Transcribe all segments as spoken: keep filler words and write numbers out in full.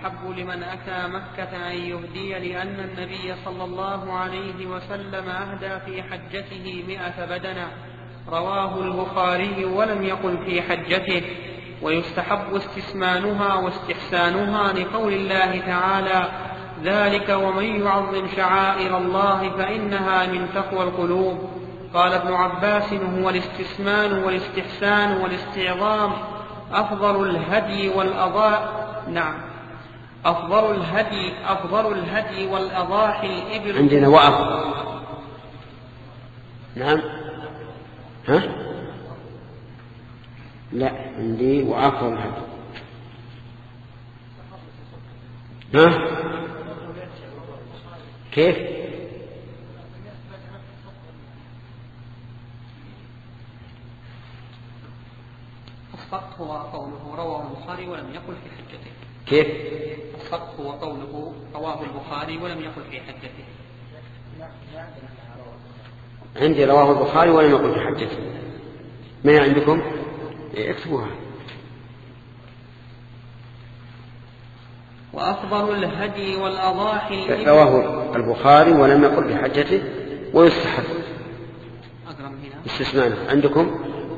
يستحب لمن أتى مكة أن يهدي لأن النبي صلى الله عليه وسلم أهدى في حجته مئة بدنة. رواه البخاري ولم يقل في حجته. ويستحب استسمانها واستحسانها لقول الله تعالى: ذلك ومن يعظم شعائر الله فإنها من تقوى القلوب. قال ابن عباس: هو الاستسمان والاستحسان والاستعظام أفضل الهدي والأضاء نعم أفضل الهدي أفضل الهدي والأضاحي الإبل. عندنا وأفضل. نعم. ها؟ لا، عندي وأفضل الهدي. ها؟ كيف؟ السقط هو قوله رواه البخاري ولم يقل في حجته. كيف؟ السقط هو قوله رواه البخاري ولم يقل في حجته. عندي رواه البخاري ولم يقل في حجته. ما عندكم؟ اكتبوها. وأفضل الهدي والأضاحي رواه البخاري ولم يقل في حجته. ويستحب استثناء عندكم.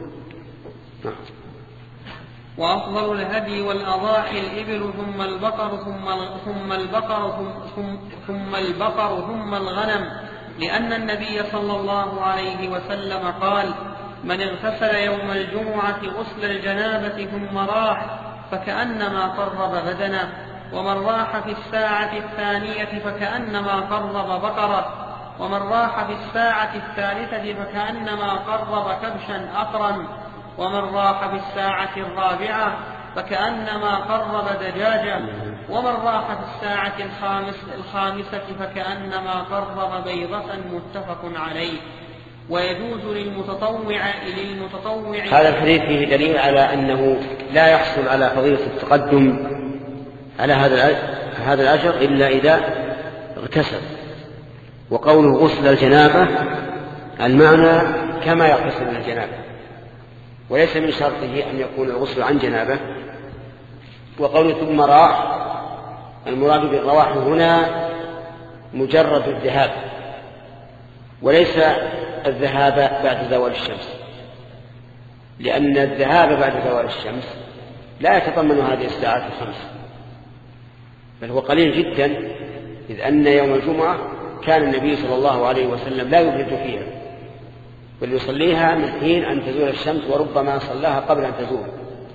وأفضل الهدي والأضاحي الإبل ثم البقر ثم ثم البقر ثم, ثم البقر ثم الغنم، لأن النبي صلى الله عليه وسلم قال: من اغتسل يوم الجمعة غسل الجنابة ثم راح فكأنما قرب بدنه، ومن راح في الساعة الثانية فكأنما قرب بقرة، ومن راح في الساعة الثالثة فكأنما قرب كبشا أقرا، ومن راح في الساعة الرابعة فكأنما قرب دجاجة، ومن راح في الساعة الخامس الخامسة فكأنما قرب بيضة. متفق عليه. ويجوز للمتطوع للمتطوع هذا الحديث فيه دليل على أنه لا يحصل على فضيلة التقدم على هذا هذا الأجر إلا إذا اغتسل. وقوله غسل الجنابة المعنى كما يغتسل من الجنابة، وليس من شرطه أن يكون الغسل عن جنابه. وقوله ثم راح المراد بالرواح هنا مجرد الذهاب، وليس الذهاب بعد زوال الشمس، لأن الذهاب بعد زوال الشمس لا يتضمن هذه الساعات الخمس، بل هو قليل جدا، إذ أن يوم الجمعة كان النبي صلى الله عليه وسلم لا يبرد فيها، بل يصليها من حين أن تزول الشمس، وربما صلاها قبل أن تزول.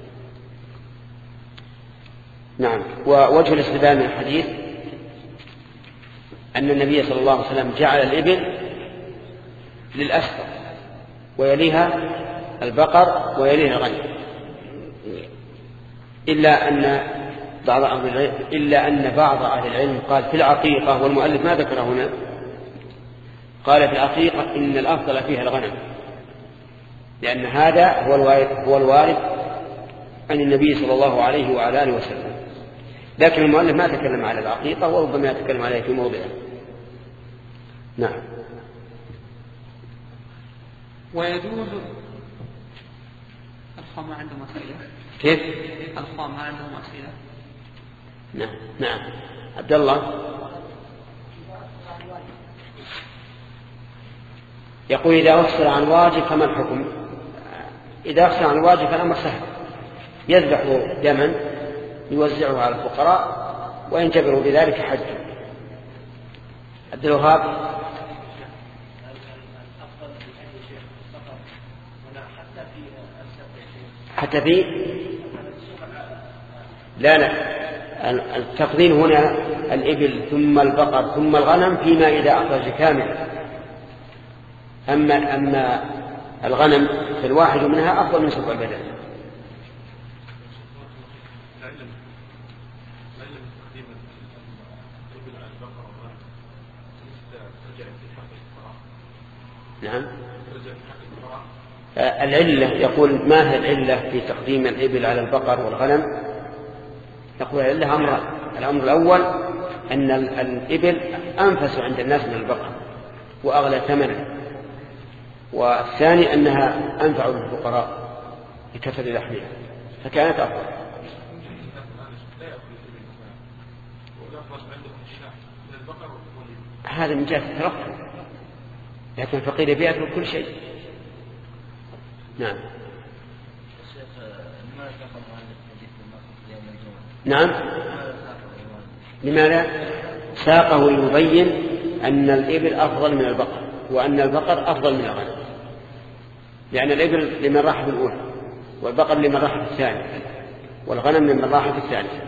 نعم. ووجه الاستدلال من الحديث أن النبي صلى الله عليه وسلم جعل الإبل للأسفل ويليها البقر ويليها الغنم، إلا أن بعض أهل العلم إلا أن بعض أهل العلم قال في العقيقة، والمؤلف ما ذكر هنا، قال في العقيقة إن الأفضل فيها الغنم، لأن هذا هو الوارد, هو الوارد عن النبي صلى الله عليه وعلى آله وسلم. لكن المؤلف ما تكلم على العقيقة، وربما يتكلم عليه في موضعه. نعم. ويجوز الخام ما عنده أسئلة؟ كيف؟ الخام ما عنده أسئلة؟ نعم. نعم. عبد الله يقول: إذا أفصل عن واجب فما الحكم؟ إذا أفصل عن واجب فالأمر سهل، يذبح دما يوزعه على الفقراء وينجبر بذلك حجه. عبد الوهاب. حتى في لا لا التفضيل هنا الإبل ثم البقر ثم الغنم فيما إذا أخرج كامل، أما أما الغنم فالواحد منها أفضل من سبع البدن. نعم. العلة يقول: ما هي العلة في تقديم الإبل على البقر والغنم؟ يقول: العلة أمران. الأمر الأول أن الإبل أنفس عند الناس من البقر وأغلى ثمنا، والثاني أنها أنفع للفقراء بكثر لحمها فكانت أفضل. هذا من جهة الترفع، لكن الفقير بيأكل كل شيء. نعم. نعم. لماذا ساقه؟ ليبين أن الإبل أفضل من البقر، وأن البقر أفضل من الغنم، لأن الإبل لمن راح في الأولى، والبقر لمن راح في الثانية، والغنم لمن راح في الثالثة.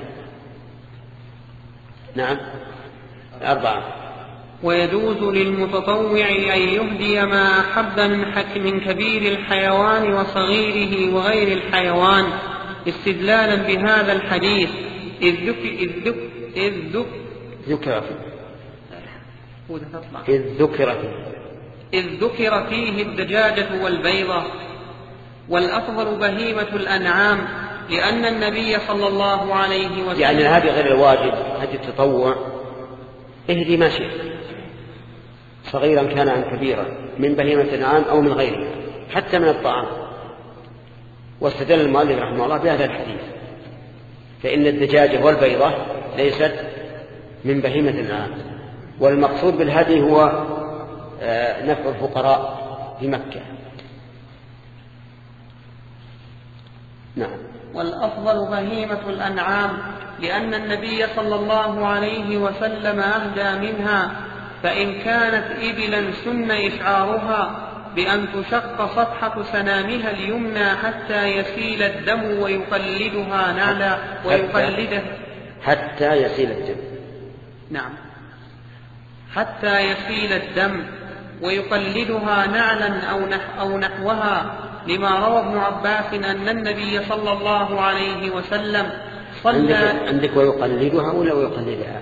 نعم. أربعة. ويجوز للمتطوع أن يهدي ما أحب من حكم كبير الحيوان وصغيره وغير الحيوان، استدلالا بهذا الحديث، إذ ذك إذ ذك إذ ذك ذكر إذ ذكر إذ ذكر فيه الدجاجة والبيضة. والأفضل بهيمة الأنعام، لأن النبي صلى الله عليه وسلم يعني هذه غير الواجب، هذه التطوع، اهدي ما شئت صغيرا كان عن كبيرا من بهيمة الأنعام أو من غيره، حتى من الطعام. واستدل المؤلف رحمه الله بهذا الحديث، فإن الدجاجة والبيضة ليست من بهيمة الأنعام، والمقصود بالهدي هو نفع الفقراء في مكة. نعم. والأفضل بهيمة الأنعام، لأن النبي صلى الله عليه وسلم أهدى منها، فإن كانت إبلا سن إشعارها بأن تشق صفحة سنامها اليمنى حتى يسيل الدم ويقلدها نعلا ويقلده حتى يسيل الدم. نعم. حتى يسيل الدم ويقلدها نعلا أو, نح أو نحوها، لما روى ابن عباس أن النبي صلى الله عليه وسلم صلى. عندك, عندك ويقلدها ولا ويقلدها؟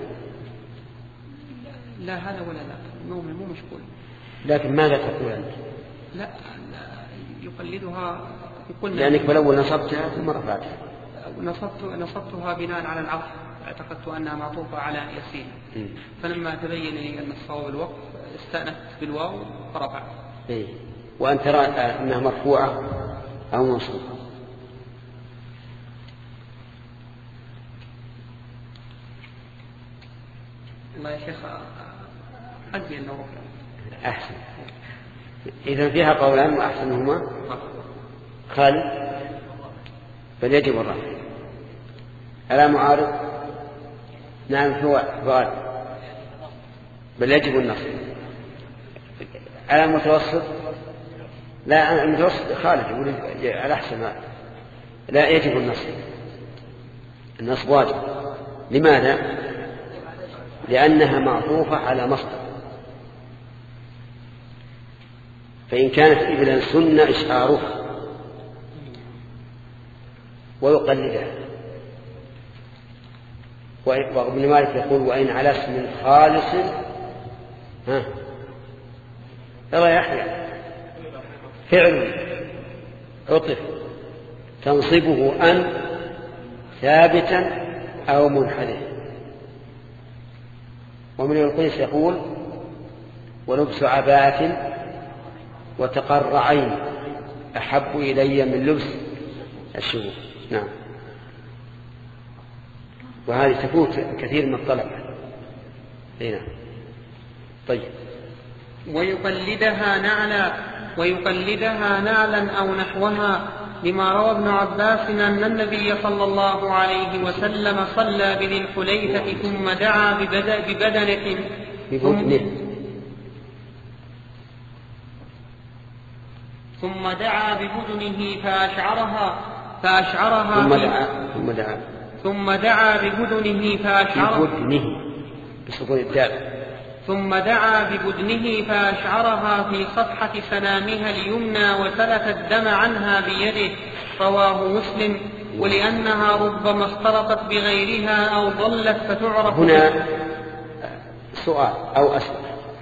لا هذا ولا لا، مو مو مشكول. لكن ماذا تقول أنت؟ لا, لا يقلدها قلنا لأنك بالأول نصبتها ثم رفعتها. نصبت نصبتها بناء على العطف، اعتقدت أنها معطوفة على يسير، فلما تبين لي أن الصواب الوقف استأنفت بالواو فرفعت. إيه. وأن ترى أنها مرفوعة أو منصوبة. الله يا شيخ أدري أنه رفع. أحسن. إذا فيها قولان وأحسنهما خالد، بل يجب الرفع. ألا معارض؟ نعم فؤاد، بل يجب النصب. ألا متوسط؟ لا المتوسط خالد يقول على أحسن هذا، لا يجب النصب، النصب واجب. لماذا؟ لأنها معطوفة على مصدر، فإن كانت إبلا سن إشعارها ويقلدها. وابن مالك يقول وإن على اسم خالص ها ترى يحيى فعل عطف تنصبه أن ثابتا أو منحدثا. ومن القيس يقول ولبس عباءة وتقر عين أحب إلي من لبس الشهور. نعم. وهذه تفوت كثير من الطلبة. هنا طيب. ويقلدها نعلا ويقلدها نعلا أو نحوها، لما روى ابن عباس أن النبي صلى الله عليه وسلم صلى بذي الحليفة ثم دعا ببدنة ببدنه ثم دعا ببدنه فأشعرها فأشعرها ثم دعا ثم دعا ثم دعا ببدنه فأشعرها ببدنه بسكون الدال ثم دعا ببدنه فأشعرها في صفحة سنامها اليمنى وسلك الدم عنها بيده، رواه مسلم. ولأنها ربما اختلطت بغيرها أو ضلت فتعرف. هنا سؤال أو أسئلة.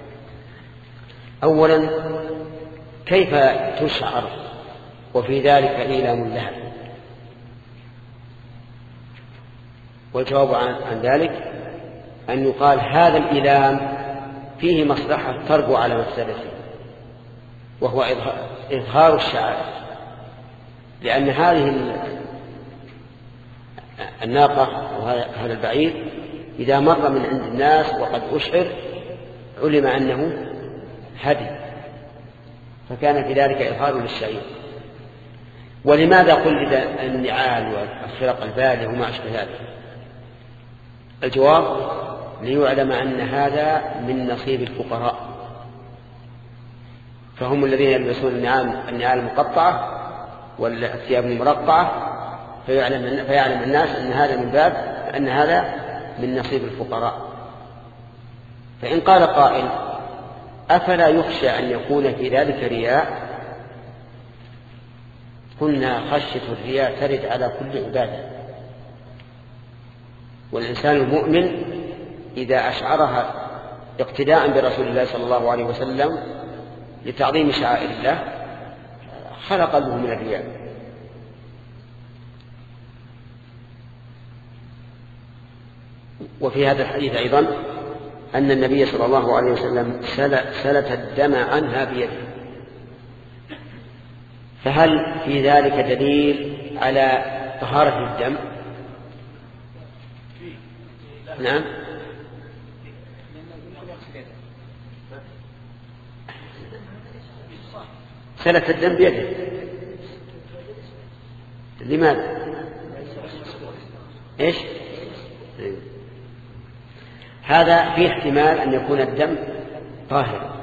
أولا كيف تشعر وفي ذلك إيلام لها؟ والجواب عن ذلك أن يقال هذا الإيلام فيه مصلحة تربو على مفسدته، وهو إظهار الشعائر، لأن هذه الناقة وهذا البعير إذا مر من عند الناس وقد أشعر علم أنه هدي، فكان في ذلك إظهار للشعير. ولماذا قلد النعال والخرق البالية وما أشبه ذلك؟ الجواب: ليعلم أن هذا من نصيب الفقراء، فهم الذين يلبسون النعال النعال المقطعة والثياب المرقعة، فيعلم, فيعلم الناس أن هذا من باب أن هذا من نصيب الفقراء. فإن قال قائل: أفلا يخشى أن يكون في ذلك رياء؟ قلنا: خشية الرياء ترد على كل عبادة، والإنسان المؤمن إذا أشعرها اقتداء برسول الله صلى الله عليه وسلم لتعظيم شعائر الله خلق قلبه من الرياء. وفي هذا الحديث أيضا أن النبي صلى الله عليه وسلم سلت الدم عنها بيده، فهل في ذلك دليل على طهارة الدم؟ نعم. سلت الدم بيده، لماذا؟ ايش؟ هذا فيه احتمال أن يكون الدم طاهرا،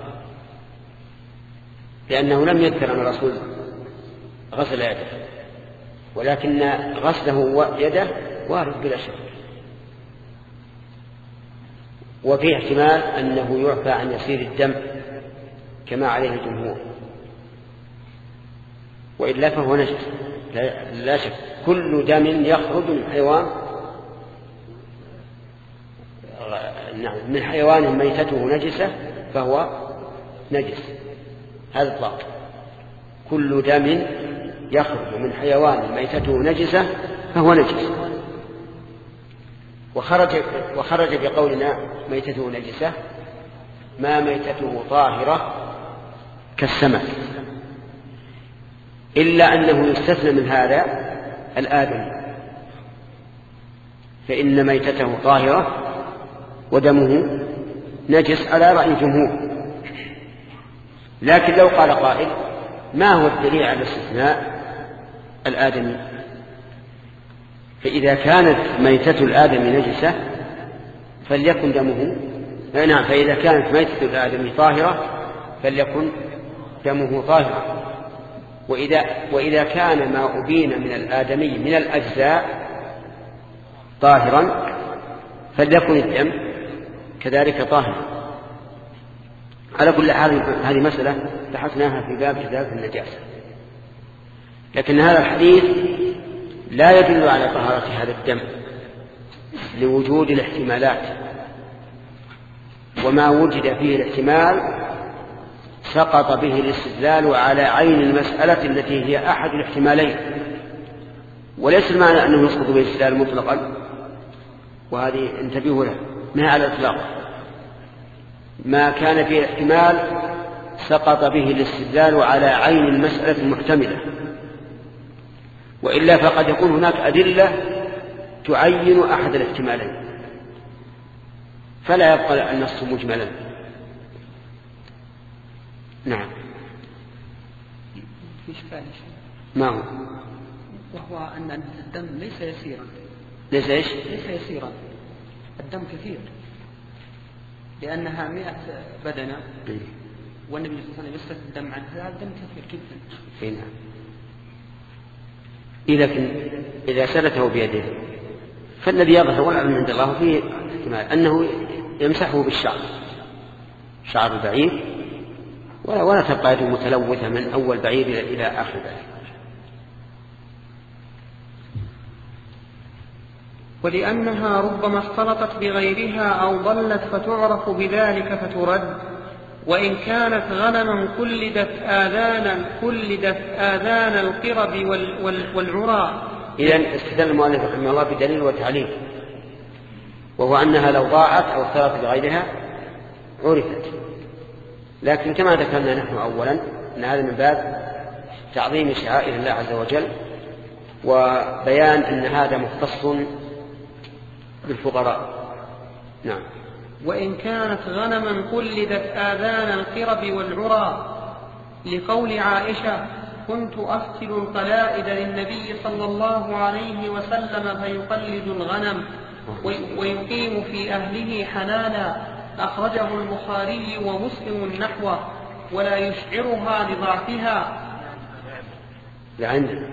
لأنه لم يذكر أن الرسول غسل يده، ولكن غسله يده وارد بلا شك. وفيه احتمال أنه يعفى عن يسير الدم كما عليه الجمهور، وإلا فهو نجس لا شك. كل دم يخرج من حيوان من حيوان ميتته نجسة فهو نجس، هذا إطلاق. كل دم يخرج من حيوان ميتته نجسة فهو نجس. وخرج, وخرج بقولنا ميتته نجسة ما ميتته طاهرة كالسمك، إلا أنه يستثنى من هذا الآدم، فإن ميتته طاهرة ودمه نجس على رأي الجمهور. لكن لو قال قائل: ما هو الدليل على استثناء الآدمي؟ فإذا كانت ميتة الآدمي نجسة فليكن دمه نعم فإذا كانت ميتة الآدمي طاهرة فليكن دمه طاهرا. وإذا, وإذا كان ما أبين من الآدمي من الأجزاء طاهرا فليكن الدم كذلك طاهرا. على كل حال هذه مسألة بحثناها في باب إزالة النجاسة، لكن هذا الحديث لا يدل على طهارة هذا الدم لوجود الاحتمالات، وما وجد فيه الاحتمال سقط به الاستدلال على عين المسألة التي هي أحد الاحتمالين، وليس المعنى أنه يسقط به الاستدلال مطلقا، وهذه انتبهوا له ما على الإطلاق. ما كان فيه احتمال سقط به الاستدلال على عين المسألة المحتملة، وإلا فقد يكون هناك أدلة تعين أحد الاحتمالين فلا يبقى النص مجملا. نعم. في إشكال ما هو؟ وهو أن الدم ليس يسيرا. ليس إيش؟ ليس يسيرا، الدم كثير، لأنها مئة بدنة والنبي صلى الله عليه وسلم يسلت الدم عنها، هذا الدم كثير جدا. نعم. إذا إذا سلته بيده فالذي يظهر والعلم عند الله فيه احتمال أنه يمسحه بالشعر، شعر البعير، ولا تبقى يده متلوثة من أول بعير إلى آخر بعير. ولأنها ربما اختلطت بغيرها أو ضلت فتعرف بذلك فترد، وإن كانت غنما كلدت آذان كلدت آذان القرب والعراء. إذن استدل المؤلف رحمه الله بدليل وتعليل، وهو أنها لو ضاعت أو اختلطت بغيرها عرفت. لكن كما ذكرنا نحن أولا أن هذا من باب تعظيم شعائر الله عز وجل، وبيان أن هذا مختص بالفقراء نعم. وإن كانت غنما قلدت آذان القرب والعرى، لقول عائشة: كنت أفتل القلائد للنبي صلى الله عليه وسلم فيقلد الغنم ويقيم في أهله حلالا، أخرجه البخاري ومسلم نحوه، ولا يشعرها لضعفها. لا عندنا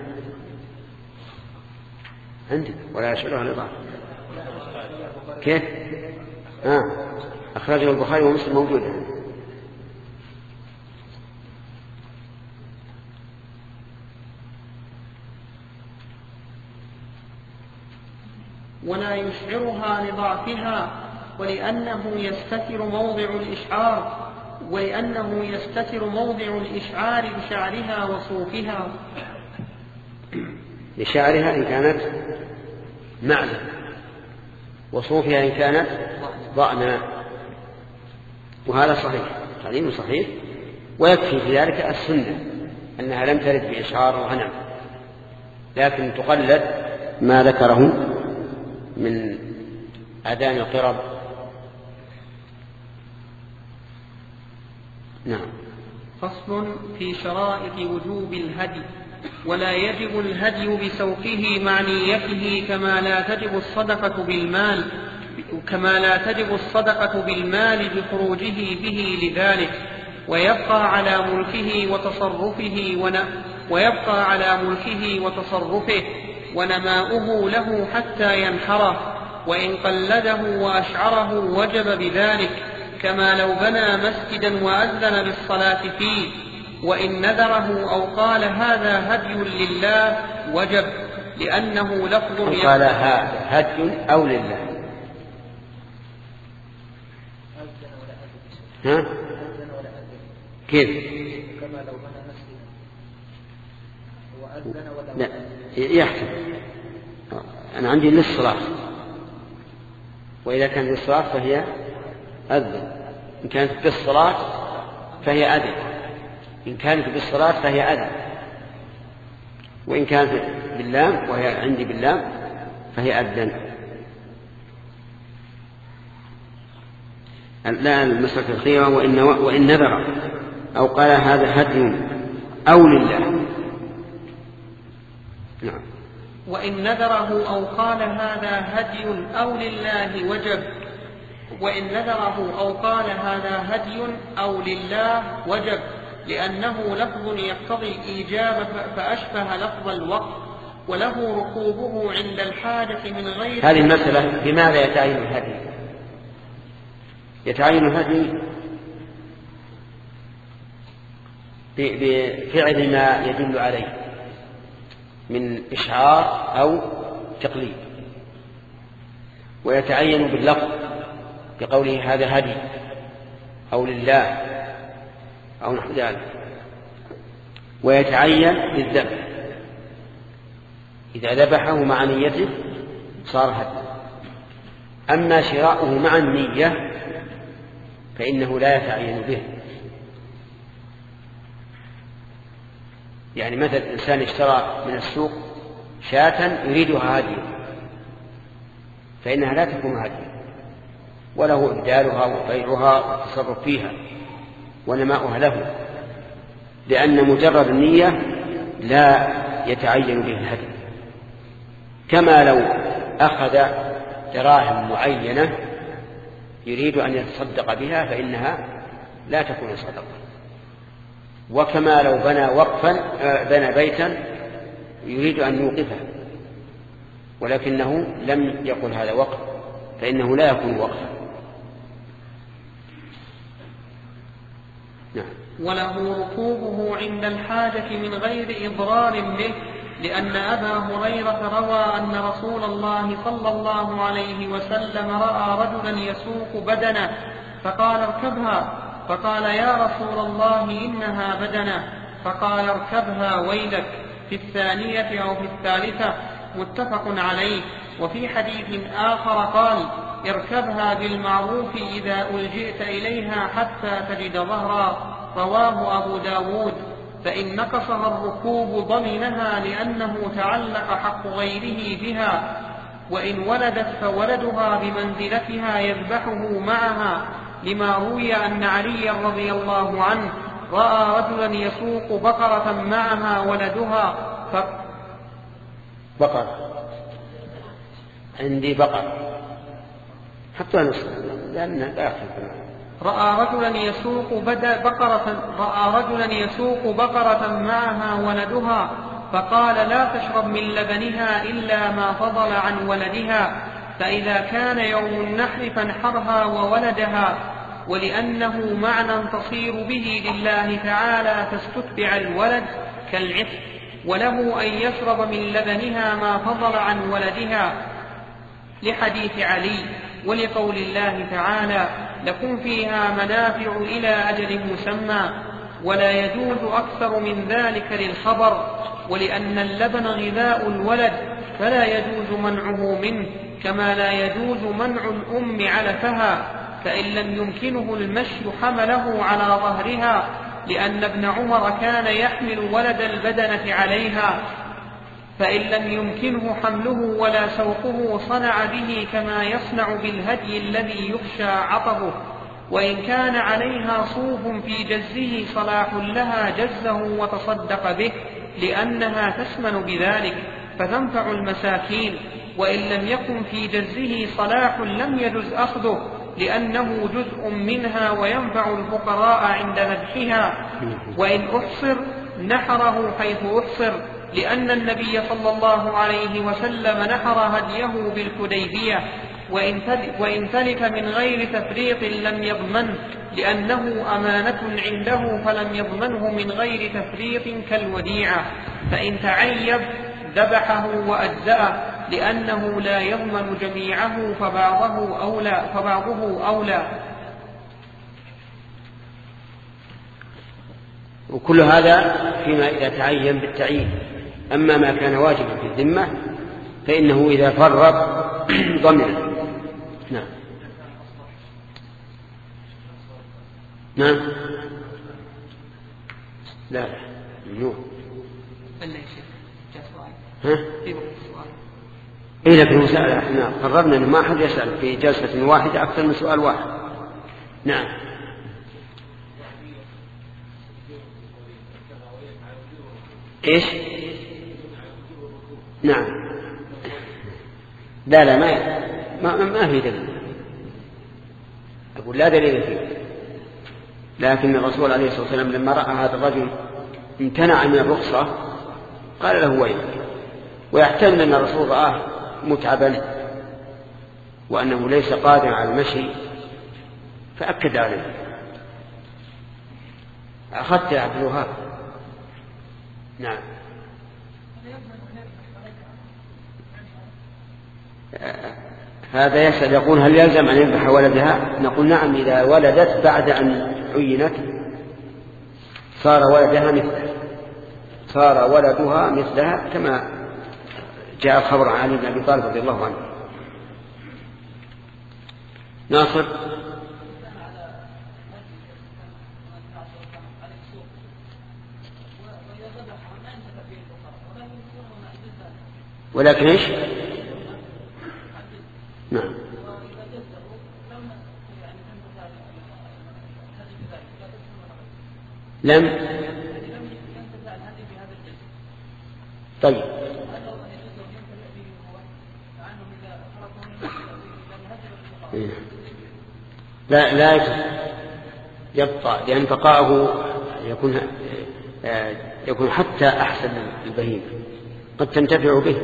عندنا ولا يشعرها لضعفها. كيف؟ آه. أخرجه البخاري ومسلم موجود. ولا يشعرها لضعفها، ولأنه يستتر موضع الإشعار ولأنه يستتر موضع الإشعار بشعرها وصوفها. لشعرها إن كانت معزة، وصوفها إن كانت ضأنا، وهذا صحيح، تعليم صحيح. ويكفي في ذلك السنة أنها لم ترد بإشعار الغنم، لكن تقلد ما ذكره من آذان القرب. نعم. فصل في شرائط وجوب الهدي. ولا يجب الهدي بسوقه مع نيته، كما لا تجب الصدقة بالمال كما لا تجب الصدقة بالمال بخروجه به لذلك، ويبقى على ملكه وتصرفه ون... ويبقى على ملكه وتصرفه ونماؤه له حتى ينحره، وإن قلده وأشعره وجب بذلك، كما لو بنى مسجدا وأذن بالصلاة فيه، وإن نذره أو قال هذا هدي لله وجب، لأنه لفظ قال هذا هدي أو لله. ها؟ كيف؟ كما لو بنى مسجدا وأذن ولا لا يحكم. أنا عندي للصلاة، وإذا كان للصلاة فهي أذن، إن كانت بالصلاة فهي أذن، إن كانت بالصلاة فهي أذن، وإن كانت باللام وهي عندي باللام فهي أذن. لا المسألة الخيرة. وإن, وإن نذر أو قال هذا هدي أو لله. نعم. وإن نذره أو قال هذا هدي أو لله وجب وإن نذره أو قال هذا هدي أو لله وجب لأنه لفظ يقتضي الإيجاب فأشبه لفظ الوقف، وله ركوبه عند الحاجة من غير. هذه المسألة بماذا يتعين الهدي؟ يتعين الهدي بفعل ما يدل عليه من إشعار أو تقليد، ويتعين باللفظ بقوله هذا هدي أو لله أو نحو ذلك، ويتعين بالذبح إذا ذبحه مع نيته صار هدي. أما شراؤه مع النية فإنه لا يتعين به. يعني مثل إنسان اشترى من السوق شاة يريدها هديا، فإنها لا تكون هديا، وله إبدالها وبيعها والتصرف فيها ونماؤها له، لأن مجرد النية لا يتعين به الهدي. كما لو أخذ دراهم معينة يريد أن يتصدق بها فإنها لا تكون صدقة. وكما لو بنى وقفا بنى بيتا يريد أن يوقفه ولكنه لم يقل هذا وقف فإنه لا يكون وقفا. نعم. وله ركوبه عند الحاجة من غير إضرار به، لأن أبا هريرة روى أن رسول الله صلى الله عليه وسلم رأى رجلا يسوق بدنه فقال اركبها، فقال يا رسول الله إنها بدنه، فقال اركبها ويلك، في الثانية أو في الثالثة، متفق عليه. وفي حديث آخر قال اركبها بالمعروف إذا ألجئت إليها حتى تجد ظهرا، رواه أبو داود. فإن نقصها الركوب ضمنها لأنه تعلق حق غيره بها، وإن ولدت فولدها بمنزلتها يذبحه معها، لما روي أن علي رضي الله عنه رأى رجلا يسوق بقرة معها ولدها ف... بقرة عندي بقرة حتى نصف لأن لا رأى رجلا يسوق بقرة رأى رجلا يسوق بقرة معها ولدها فقال لا تشرب من لبنها إلا ما فضل عن ولدها، فإذا كان يوم النحر فانحرها وولدها، ولأنه معنى تصير به لله تعالى فاستتبع الولد كالعتق، وله أن يشرب من لبنها ما فضل عن ولدها لحديث علي، ولقول الله تعالى لكم فيها منافع إلى أجل مسمى، ولا يجوز أكثر من ذلك للخبر، ولأن اللبن غذاء الولد فلا يجوز منعه منه، كما لا يجوز منع الأم علفها، فإن لم يمكنه المشي حمله على ظهرها، لأن ابن عمر كان يحمل ولد البدنة عليها، فإن لم يمكنه حمله ولا سوقه صنع به كما يصنع بالهدي الذي يخشى عطبه، وإن كان عليها صوف في جزه صلاح لها جزه وتصدق به، لأنها تسمن بذلك فتنفع المساكين، وإن لم يكن في جزه صلاح لم يجز أخذه، لأنه جزء منها وينفع الفقراء عند ذبحها، وإن أحصر نحره حيث أحصر، لأن النبي صلى الله عليه وسلم نحر هديه بالحديبية، وإن تلف من غير تفريط لم يضمنه، لأنه أمانة عنده فلم يضمنه من غير تفريط كالوديعة، فإن تعيب ذبحه وأجزأه، لأنه لا يضمن جميعه فبعضه أولى, فبعضه أولى. وكل هذا فيما إذا تعين بالتعيين. أما ما كان واجبا في الذمة فإنه إذا فرط ضمن. نعم نعم لا لا ممنوع. ها؟ إيه لكن مسألة احنا قررنا أن ما أحد يسأل في جلسة واحدة أكثر من سؤال واحد. نعم إيش؟ نعم لا لا ما ما, ما في دليل، أقول لا دليل فيه، لكن الرسول عليه الصلاة والسلام لما رأى هذا الرجل امتنع من الرخصة قال له ويلك، ويحتمل أن الرسول رآه متعبا وأنه ليس قادر على المشي فأكد عليه. أخذت يا عبد الوهاب. نعم هذا يسأل يقول هل يلزم أن يذبح ولدها؟ نقول نعم، إذا ولدت بعد أن عينت صار ولدها مثلها، صار ولدها مثلها كما جاء الخبر عن علي بن أبي طالب رضي الله عنه. ناصر ولكن ايش؟ نعم لم طيب لا لا يبقى، لأن بقاءه يكون يكون حتى أحسن البهيمة قد تنتفع به،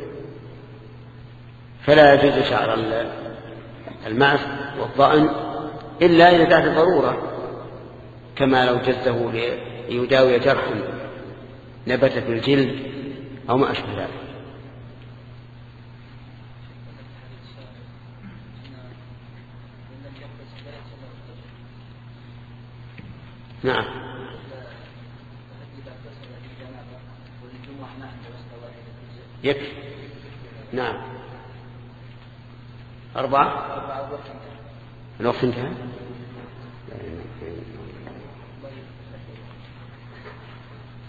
فلا يجوز شعر المعز والضأن إلا إذا دعت ضرورة، كما لو جزه ليداوي جرحا نبت في الجلد أو ما أشبه ذلك. نعم يكفي. نعم أربعة الوقت انتهى.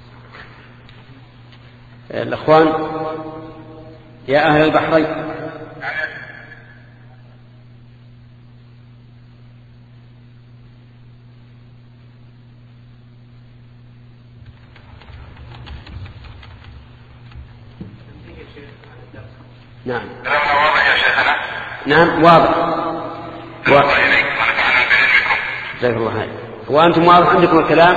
الأخوان يا أهل البحرين نعم. كلامنا واضح يا شيخنا؟ نعم واضح. واضح إليك ونفعنا بعلمكم. جزاك الله خير. وأنتم واضح عندكم الكلام؟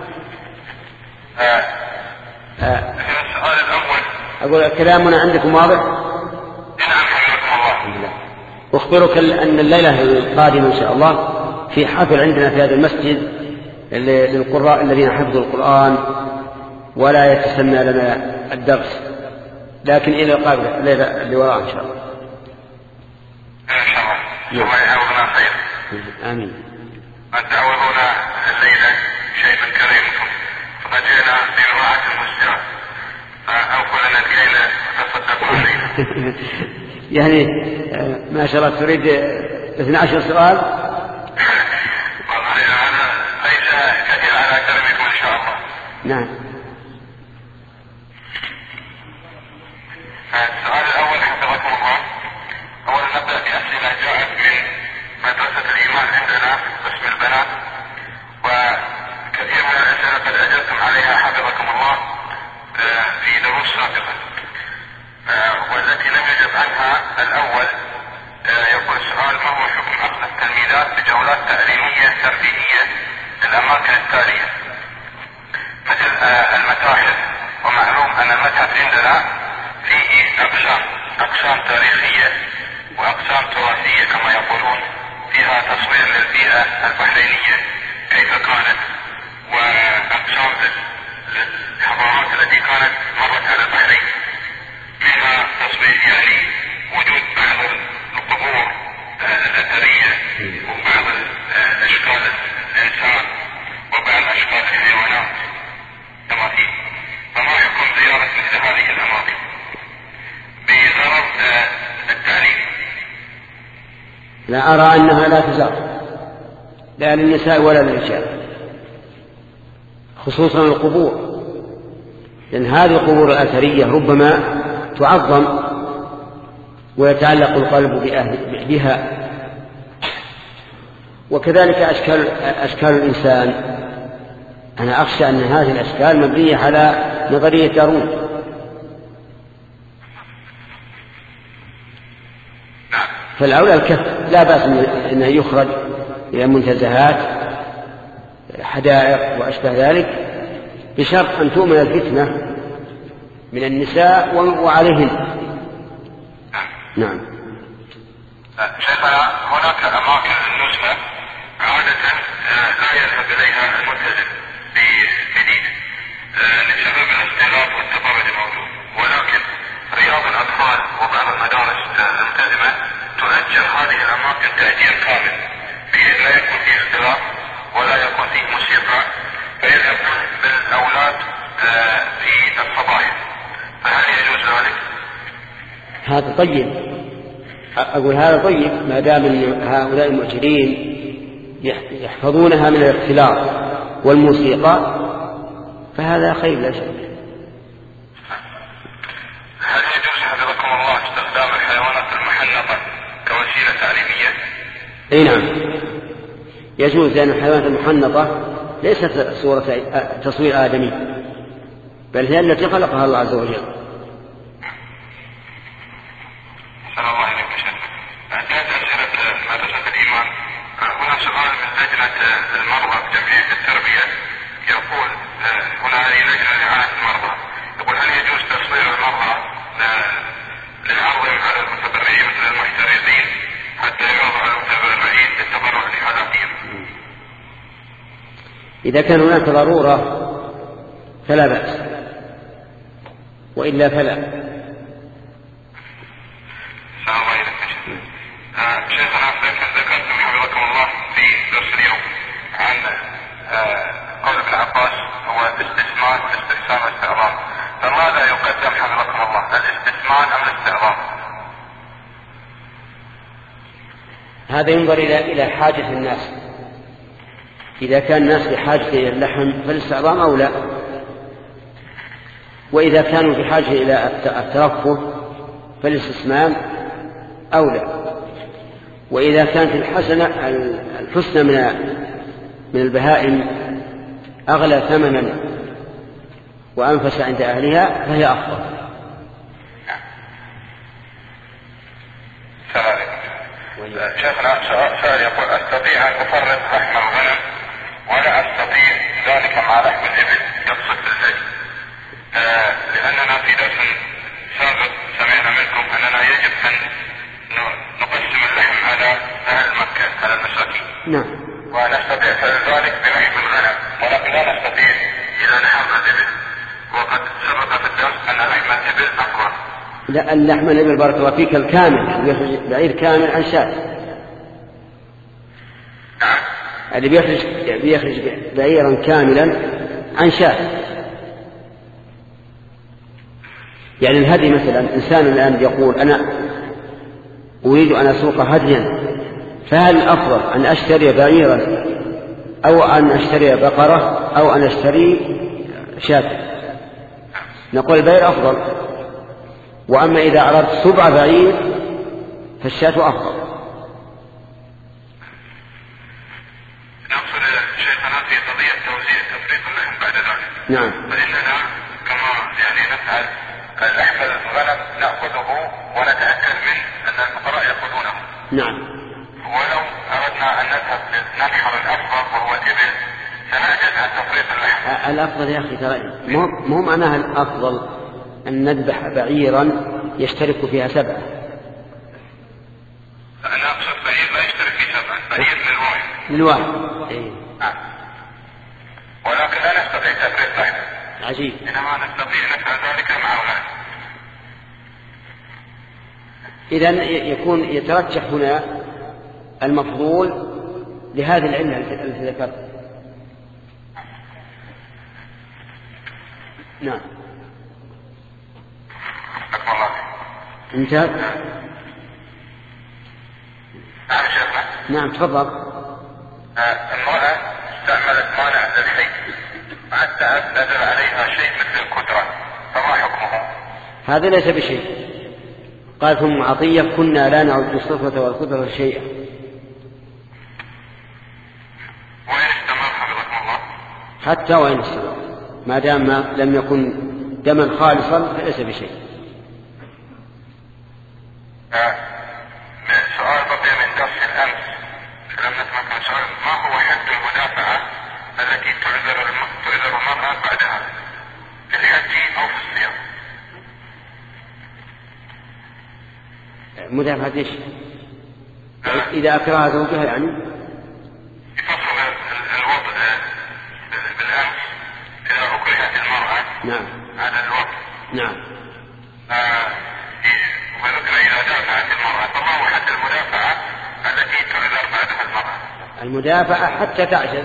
آه. آه. السؤال الأول. أقول كلامنا عندكم واضح؟ نعم حفظكم الله. الحمد لله. أخبرك أن الليلة القادمة إن شاء الله في حفل عندنا في هذا المسجد للقراء الذين حفظوا القرآن ولا يتسنى لنا الدرس، لكن إلى القابلة الليلة اللي وراء إن شاء الله. إن شاء الله. الله يعوضنا خير. آمين. تعوضنا الليلة شيء من كريمكم، فقد جئنا بمراعاة المسجد فأوفوا لنا الكيلة وتصدقوا علينا. يعني ما شاء الله تريد اثني عشر سؤال؟ والله أنا ليس كثير على كرمكم إن شاء الله. نعم. السؤال الأول حفظكم الله. أولا نبدأ بأسئلة جاءت من مدرسة الإيمان عندنا قسم البنات، وكثير من الأسئلة قد أجبتم عليها حفظكم الله في دروس سابقة، والتي لم يجب عنها. الأول يقول السؤال: ما هو حكم عقد التلميذات بجولات تعليمية ترفيهية في الأماكن التالية مثل المتاحف؟ ومعلوم أن المتحف عندنا فيه أقسام أقسام تاريخية وأقسام تراثية كما يقولون، فيها تصوير للبيئة البحرينية كيف كانت، وأقسام للحضارات التي كانت مرت على البحرين، منها تصوير يعني وجود بعض القبور الأثرية وبعض أشكال الإنسان وبعض أشكال الحيوانات كما فيه. فما حكم زيارة مثل هذه الأماكن بغرض التعليم؟ لا أرى أنها لا تزار، لا للنساء ولا للرجال، خصوصا القبور، لأن هذه القبور الأثرية ربما تعظم ويتعلق القلب بها، وكذلك أشكال, أشكال الإنسان. أنا أخشى أن هذه الأشكال مبنية على نظرية دارون. فالأولى الكف، لا بأس أنه يخرج إلى منتزهات حدائق وأشبه ذلك، بشرط أن تؤمن الفتنة من النساء وعليهن. نعم. شيخنا، هناك أماكن النزهة عادة لا يذهب إليها الملتزم بجديد لسبب الاختلاط والتبرج الموجود، ولكن رياض الأطفال وبعض المدارس الملتزمة تؤجر هذه الأماكن تأجير كامل، بحيث لا يكون فيه اختلاط ولا يكون فيه موسيقى، فيذهبون بالأولاد في الفضائل. فهل يجوز ذلك؟ هذا طيب، أقول هذا طيب ما دام هؤلاء المؤجرين يحفظونها من الاختلاط والموسيقى فهذا خير لا شك. هل يجوز حفظكم الله استخدام الحيوانات المحنطة كوسيلة تعليمية؟ اي نعم يجوز، لأن الحيوانات المحنطة ليست صورة تصوير آدمي، بل هي التي خلقها الله عز وجل. صلى الله عليه وسلم. جاءت أسئلة مدرسة الإيمان. هنا سؤال من لجنة المرضى بجمعية التربية، يقول هنا هذه لجنة لرعاية المرضى، يقول هل يجوز تصوير المرضى للعرض على المتبرعين مثل المحترقين حتى يعرض على المتبرعين للتبرع لحالاتهم؟ إذا كان هناك ضرورة فلا بأس، وإلا فلا. شيخنا، ذكرتم حفظكم الله في درس اليوم عن قول ابن عباس هو الاستثمان والاستحسان والاستعظام، فماذا يقدم حفظكم الله، الاستثمان أم الاستعظام؟ هذا ينظر إلى إلى حاجة الناس، إذا كان الناس بحاجة إلى اللحم فالاستعظام أولى، وإذا كانوا بحاجة إلى الترفه فالاستثمان أولى. وإذا كانت الحسنة الحسنى من من البهائم أغلى ثمنا وأنفس عند أهلها فهي أفضل. شيخنا سؤال يقول: أستطيع أن أفرق لحم الغنم ولا أستطيع ذلك مع لحم الإبل يقصد بالهدي؟ آه لأننا في درس سابق سمعنا منكم أننا يجب أن نقسم اللحم على أهل مكة على المساكين. نعم. ونستطيع ذلك بلحم الغنم، ولكن لا نستطيع إذا لحم الإبل، وقد سبق في الدرس أن لحم الإبل أفضل. لا، اللحم الإبل بارك الله فيك الكامل يخرج بعير كامل عن شاة. اللي بيخرج بيخرج بعيرا كاملا عن شاة. يعني الهدي مثلا إنسان الآن يقول أنا أريد أن أسوق هديا، فهل الأفضل أن أشتري بعيرا أو أن أشتري بقرة أو أن أشتري شاة؟ نقول البعير أفضل. وأما إذا أردت سبع بعير فالشاة أفضل. نقصد شيخنا في قضية توزيع تفريق اللحم بعد ذلك. نعم. فإننا كما يعني نفعل اللحم الغنم نأخذه ونتأكد منه أن الفقراء يأخذونه. نعم. ولو أردنا أن نذهب للنحر الأفضل وهو الإبل سنعجز عن تفريق اللحم. الأفضل يا أخي ترى مو معناها الأفضل أن نذبح بعيرا يشترك فيها سبعة. أنا أقصد بعير لا يشترك فيه سبعة، بعير للواحد. للواحد. إيه. آه. ولكن لا نستطيع تفريق لحم. عجيب. إنما نستطيع نفعل ذلك مع أولاد. إذن يكون يترجح هنا المفضول لهذه العلة التي ذكرت. نعم. أكبر الله. انتهى. نعم شيخنا. نعم تفضل. المرأة استعملت مانع للحي حتى نزل عليها شيء مثل القدرة، فما حكمه؟ هذا ليس بشيء. قال ثم عطية: كنا لا نعد الصفة والقدرة شيئا. وإن استمر حفظكم الله؟ حتى وإن استمر ما دام لم يكن دما خالصا فليس بشيء. آه. سؤال بقي من درس الأمس لم نتمكن. سؤال: ما هو حد المدافعة التي تعذر تعذر المرأة بعدها في الحج أو في الصيام؟ مدافعة ايش؟ آه. إذا أكره زوجها يعني؟ في فصل الوضع بالأمس إذا أكرهت المرأة نعم على الوضع. نعم. آه. وذكر إذا دافعت المرأة، فما هو حد المدافعة التي تعذر بعدها المرأة؟ المدافعة حتى تعجز.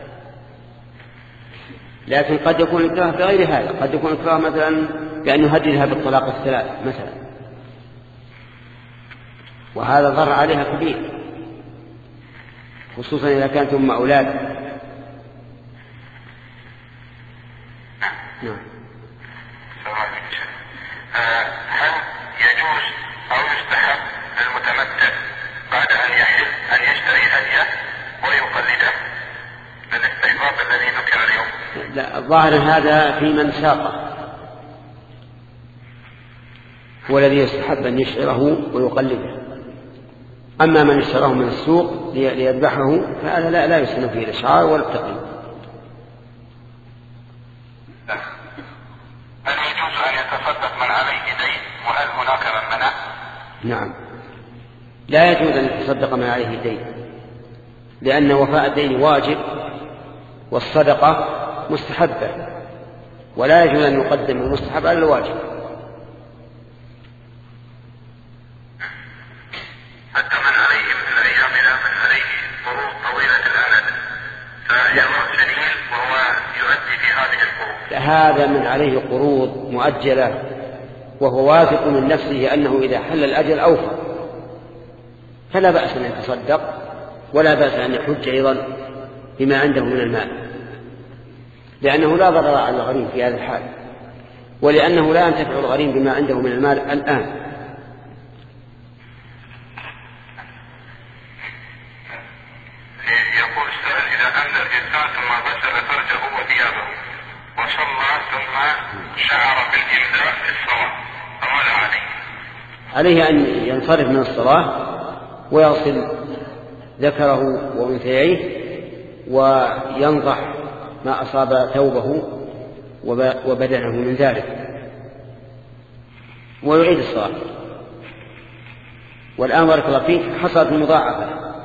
لكن قد يكون الإكراه بغير هذا. قد يكون الإكراه مثلا بأن يهددها بالطلاق الثلاث مثلا، وهذا ضر عليها كبير، خصوصا إذا كانت أم أولاد. نعم. هل يجوز أو يستحب للمتمتع بعد أن يحل أن يشتري هدية ويقلده للاستحباب الذي ذكر اليوم؟ لا، الظاهر هذا في من ساقه هو الذي يستحب أن يشعره ويقلده. أما من اشتراه من السوق ليذبحه فهذا لا, لا يسن فيه الإشعار ولا التقليد. هل يجوز أن يتصدق من عليه دين وهل هناك من منع؟ نعم، لا يجوز أن يتصدق من عليه دين، لأن وفاء الدين واجب والصدقة مستحبة، ولا يجوز أن يقدم المستحب على الواجب. حتى من عليه مثل أيامنا من عليه قروض طويلة الأمد فيمر سنين وهو يؤدي في هذه القروض. هذا من عليه قروض مؤجلة وهو واثق من نفسه أنه إذا حل الأجل أوفى، فلا بأس أن يتصدق ولا بأس أن يحج أيضا بما عنده من المال، لأنه لا ضرر على الغريم في هذا الحال، ولأنه لا ينتفع الغريم بما عنده من المال الآن. يقول السائل إذا أنزل الإنسان ثم غسل فرجه وثيابه وصلى ثم شعر بالإمداء في الصلاة فماذا عليه؟ عليه أن ينصرف من الصلاة ويغسل ذكره وأنثيه وينضح ما أصاب ثوبه وبدنه من ذلك ويعيد الصلاة. والآن بارك الله فيك حصلت المضاعفة.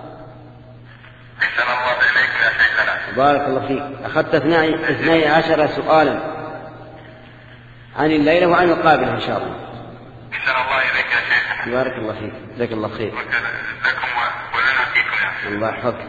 أحسن الله إليكم يا شيخنا. بارك الله فيك. أخذت اثني عشر سؤالا عن الليلة وعن القابلة إن شاء الله. أحسن الله إليك يا شيخنا. بارك الله فيك. جزاك الله خير. لكم ولنا فيكم يا شيخ. الله يحفظك.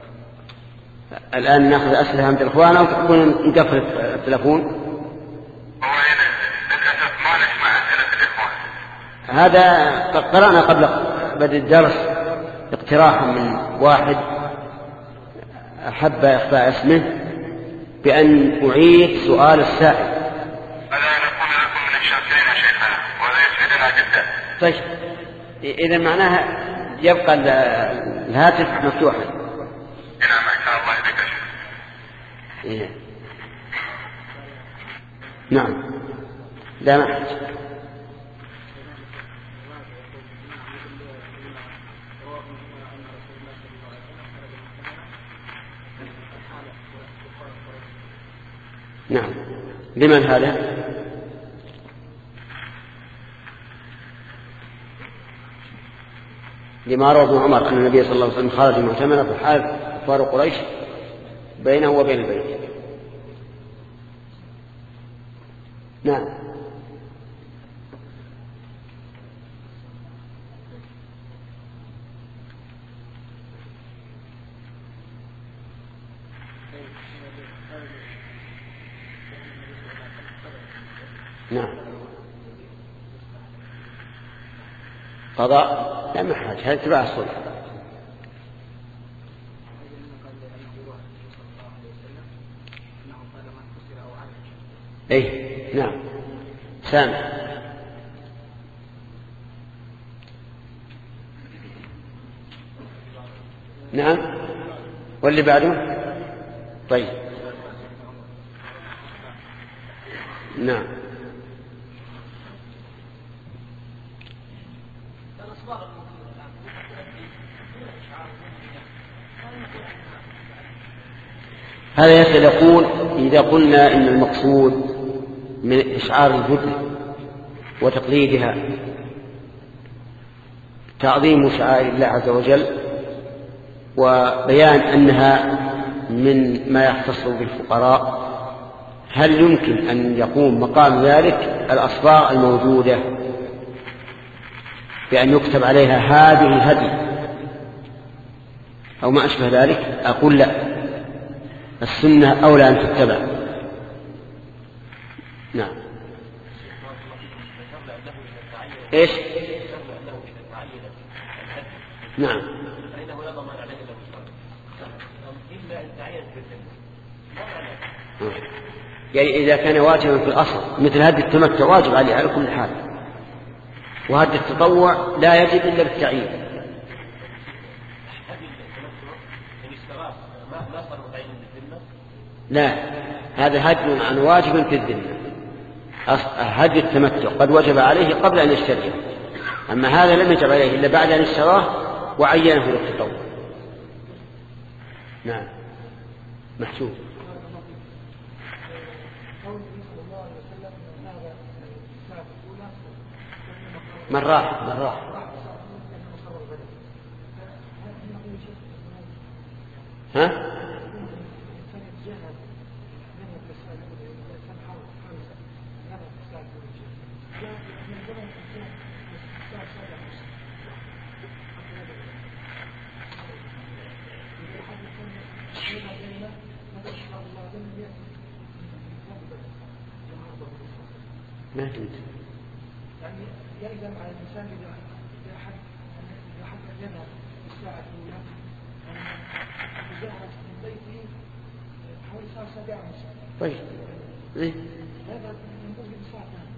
الآن نأخذ أسئلة عند الإخوان أو تحبون نقفل التلفون؟ هو للأسف ما نسمع أسئلة الإخوان. هذا قرأنا قبل بدء الدرس اقتراحا من واحد أحب إخفاء اسمه بأن أعيد سؤال السائل. هذا نقول لكم من الشاكرين يا شيخنا وهذا يسعدنا جدا. طيب إذا معناها يبقى الهاتف مفتوحا. نعم إن الله يبارك فيك. إيه. نعم لا محج. نعم لمن هذا؟ لما روى ابن عمر أن النبي صلى الله عليه وسلم خرج معتمرا في حال كفار قريش بينه وبين البيت. نعم نعم قضاء لا محاج هذا تبع الصلح. ايه نعم سامع. نعم واللي بعده. طيب نعم هذا يسأل يقول إذا قلنا إن المقصود من إشعار الجدل وتقليدها تعظيم شعائر الله عز وجل وبيان أنها من ما يختص بالفقراء، هل يمكن أن يقوم مقام ذلك الأصباغ الموجودة بأن يكتب عليها هذه هدي أو ما أشبه ذلك؟ أقول لا، السنة أولى أن تتبع. نعم إيش؟ نعم يعني إذا كان واجبا في الأصل مثل هدي التمتع واجب عليه على كل حال، وهدي التطوع لا يجب إلا بالتعيين. لا، هذا هدي عن واجب في الذمة. هدي التمتع قد وجب عليه قبل أن يشتريه، أما هذا لم يجب عليه إلا بعد أن اشتراه وعينه للتطوع. نعم محسوب. من راح من راح ها ما فهمت. يعني يلزم على الإنسان إذا أحد إذا أحد يذهب الساعة الأولى وذهب من بيته حوالي الساعة السابعة مساء. طيب. إيه؟ هذا ينبغي بساعة ثانية.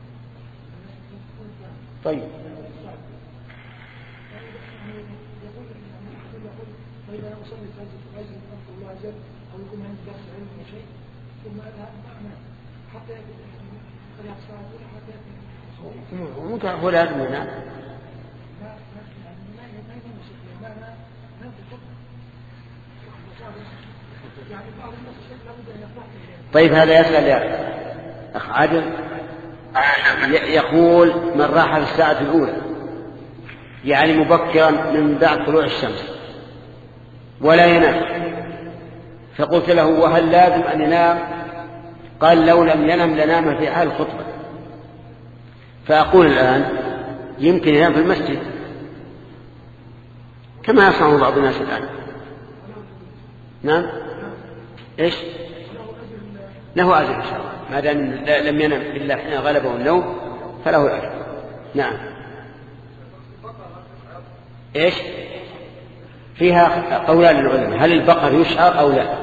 طيب. يقول يقول فإذا أنا أصلي فاجر فاجر أذكر الله عز وجل أو يكون عندي درس علم أو شيء ثم أذهب أعمل حتى يأتي طريق الساعة الأولى حتى يأتي ممكن هو لازم هنا طيب هذا يسأل يا أخ عادل يقول من راح في الساعة الأولى يعني مبكرا من بعد طلوع الشمس ولا ينام فقلت له وهل لازم أن ينام؟ قال لو لم ينم لنام في حال الخطبة. فأقول الآن يمكن ينام في المسجد كما يصنع بعض الناس الآن. نعم إيش له أجر إن شاء الله ما دام لم ينم إلا حين غلبه النوم فله الأجر. نعم إيش فيها قولان للعلماء هل البقر يشعر أو لا.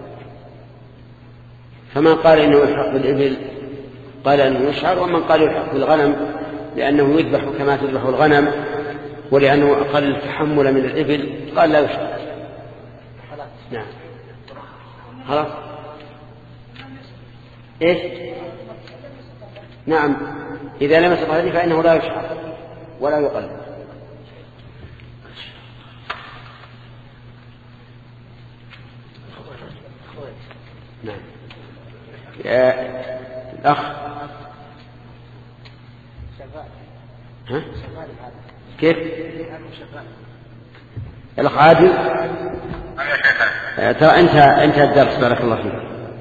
فمن قال إنه يلحق بالإبل قال إنه يشعر ومن قال يلحق بالغنم لأنه يذبح كما تذبح الغنم ولأنه أقل تحمل من الإبل قال لا يشعر. نعم خلاص إيش نعم إذا لمس هذه فإنه لا يشعر ولا يقلب. نعم يا الأخ ها؟ كيف الأخ عادل ترى أنت أنت الدرس بارك الله فيك.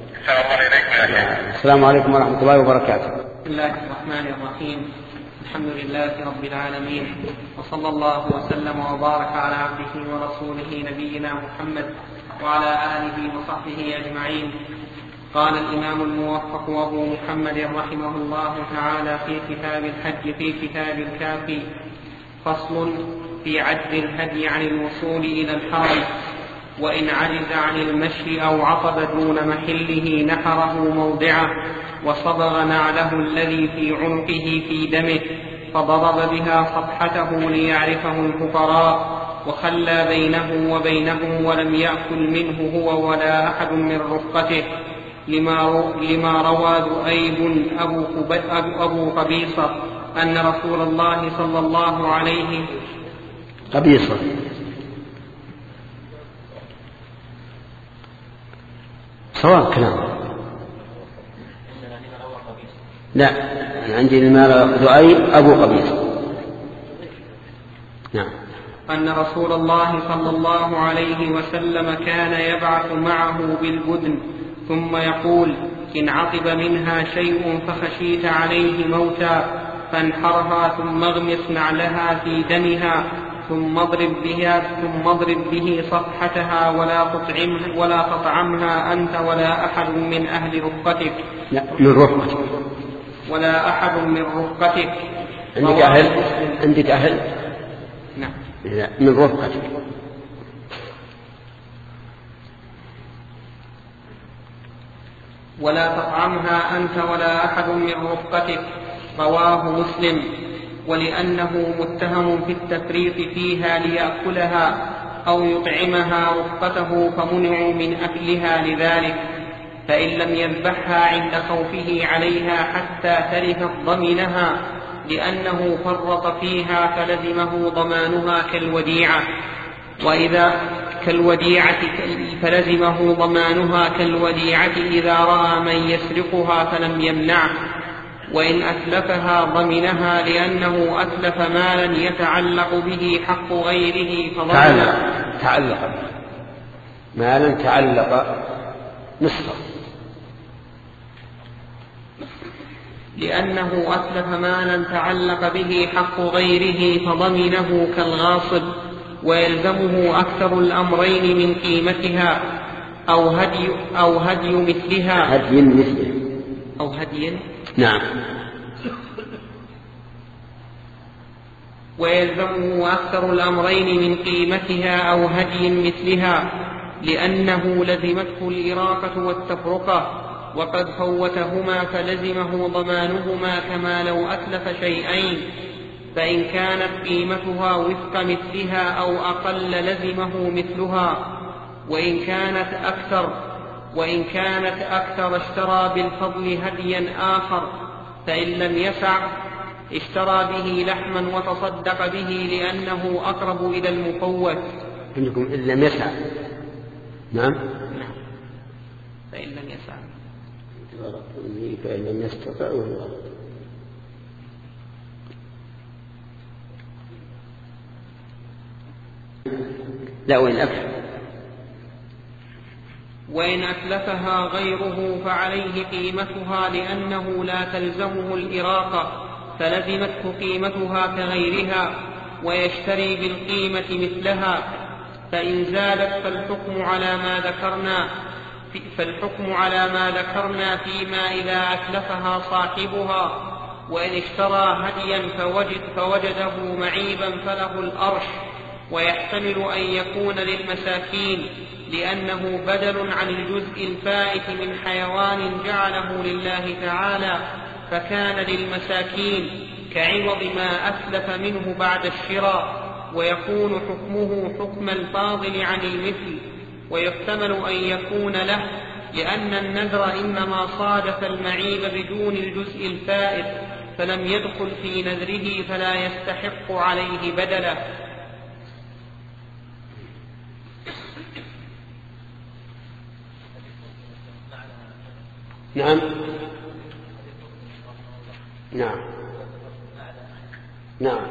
السلام عليكم ورحمة الله وبركاته. بسم الله الرحمن الرحيم الحمد لله رب العالمين وصلى الله وسلم وبارك على عبده ورسوله نبينا محمد وعلى آله وصحبه أجمعين. قال الإمام الموفق أبو محمد رحمه الله تعالى في كتاب الحج في كتاب الكافي فصل في عجز الهدي عن الوصول إلى الحرم وإن عجز عن المشي أو عقب دون محله نحره موضعه وصبغ نعله الذي في عنقه في دمه فضرب بها صفحته ليعرفه الفقراء وخلى بينه وبينه ولم يأكل منه هو ولا أحد من رفقته لما, لما روى ذؤيب أبو, أبو قبيصة أن رسول الله صلى الله عليه قبيصة سواء كلام لا عندي المال ذؤيب أبو قبيصة. نعم أن رسول الله صلى الله عليه وسلم كان يبعث معه بالبدن ثم يقول إن عقب منها شيء فخشيت عليه موتا فانحرها ثم اغمس نعلها في دمها ثم اضرب بها ثم اضرب به صفحتها ولا تطعمها ولا تطعمها أنت ولا أحد من أهل رفقتك. لا من رفقتك ولا أحد من رفقتك. عندك أهل عندك أهل نعم لا من رفقتك. ولا تطعمها أنت ولا أحد من رفقتك. رواه مسلم. ولأنه متهم في التفريط فيها ليأكلها أو يطعمها رفقته فمنعوا من أكلها لذلك فإن لم يذبحها عند خوفه عليها حتى تلفت ضمنها لأنه فرط فيها فلزمه ضمانها كالوديعة وإذا كالوديعة فلزمه ضمانها كالوديعة إذا رأى من يسرقها فلم يمنعه وإن أتلفها ضمنها لأنه أتلف مالا يتعلق به حق غيره تعلق تعلق مالا تعلق نصفه لأنه أتلف مالا تعلق به حق غيره فضمنه كالغاصب ويلزمه أكثر الأمرين من قيمتها أو هدي أو هدي مثلها هدي مثلها أو هدي نعم ويلزمه أكثر الأمرين من قيمتها أو هدي مثلها لأنه لزمته الإراقة والتفرقة وقد فوتهما فلزمه ضمانهما كما لو أتلف شيئين فإن كانت قيمتها وفق مثلها أو أقل لزمه مثلها، وإن كانت أكثر وإن كانت أكثر اشترى بالفضل هديا آخر، فإن لم يسع اشترى به لحما وتصدق به لأنه أقرب إلى المفوت. عندكم إن لم يسع. نعم. نعم. فإن لم يسع. فإن لم يستطع وهو لا وإن أكثر. وإن أتلفها غيره فعليه قيمتها لأنه لا تلزمه الإراقة، فلزمته قيمتها كغيرها، ويشتري بالقيمة مثلها. فإن زادت فالحكم على ما ذكرنا فالحكم على ما ذكرنا فيما إذا أتلفها صاحبها. وإن اشترى هديا فوجد فوجده معيبا فله الأرش، ويحتمل أن يكون للمساكين لأنه بدل عن الجزء الفائت من حيوان جعله لله تعالى، فكان للمساكين كعوض ما أتلف منه بعد الشراء، ويكون حكمه حكم الفاضل عن المثل. ويحتمل أن يكون له، لأن النذر إنما صادف المعيب بدون الجزء الفائت، فلم يدخل في نذره فلا يستحق عليه بدلا. نعم. نعم. نعم.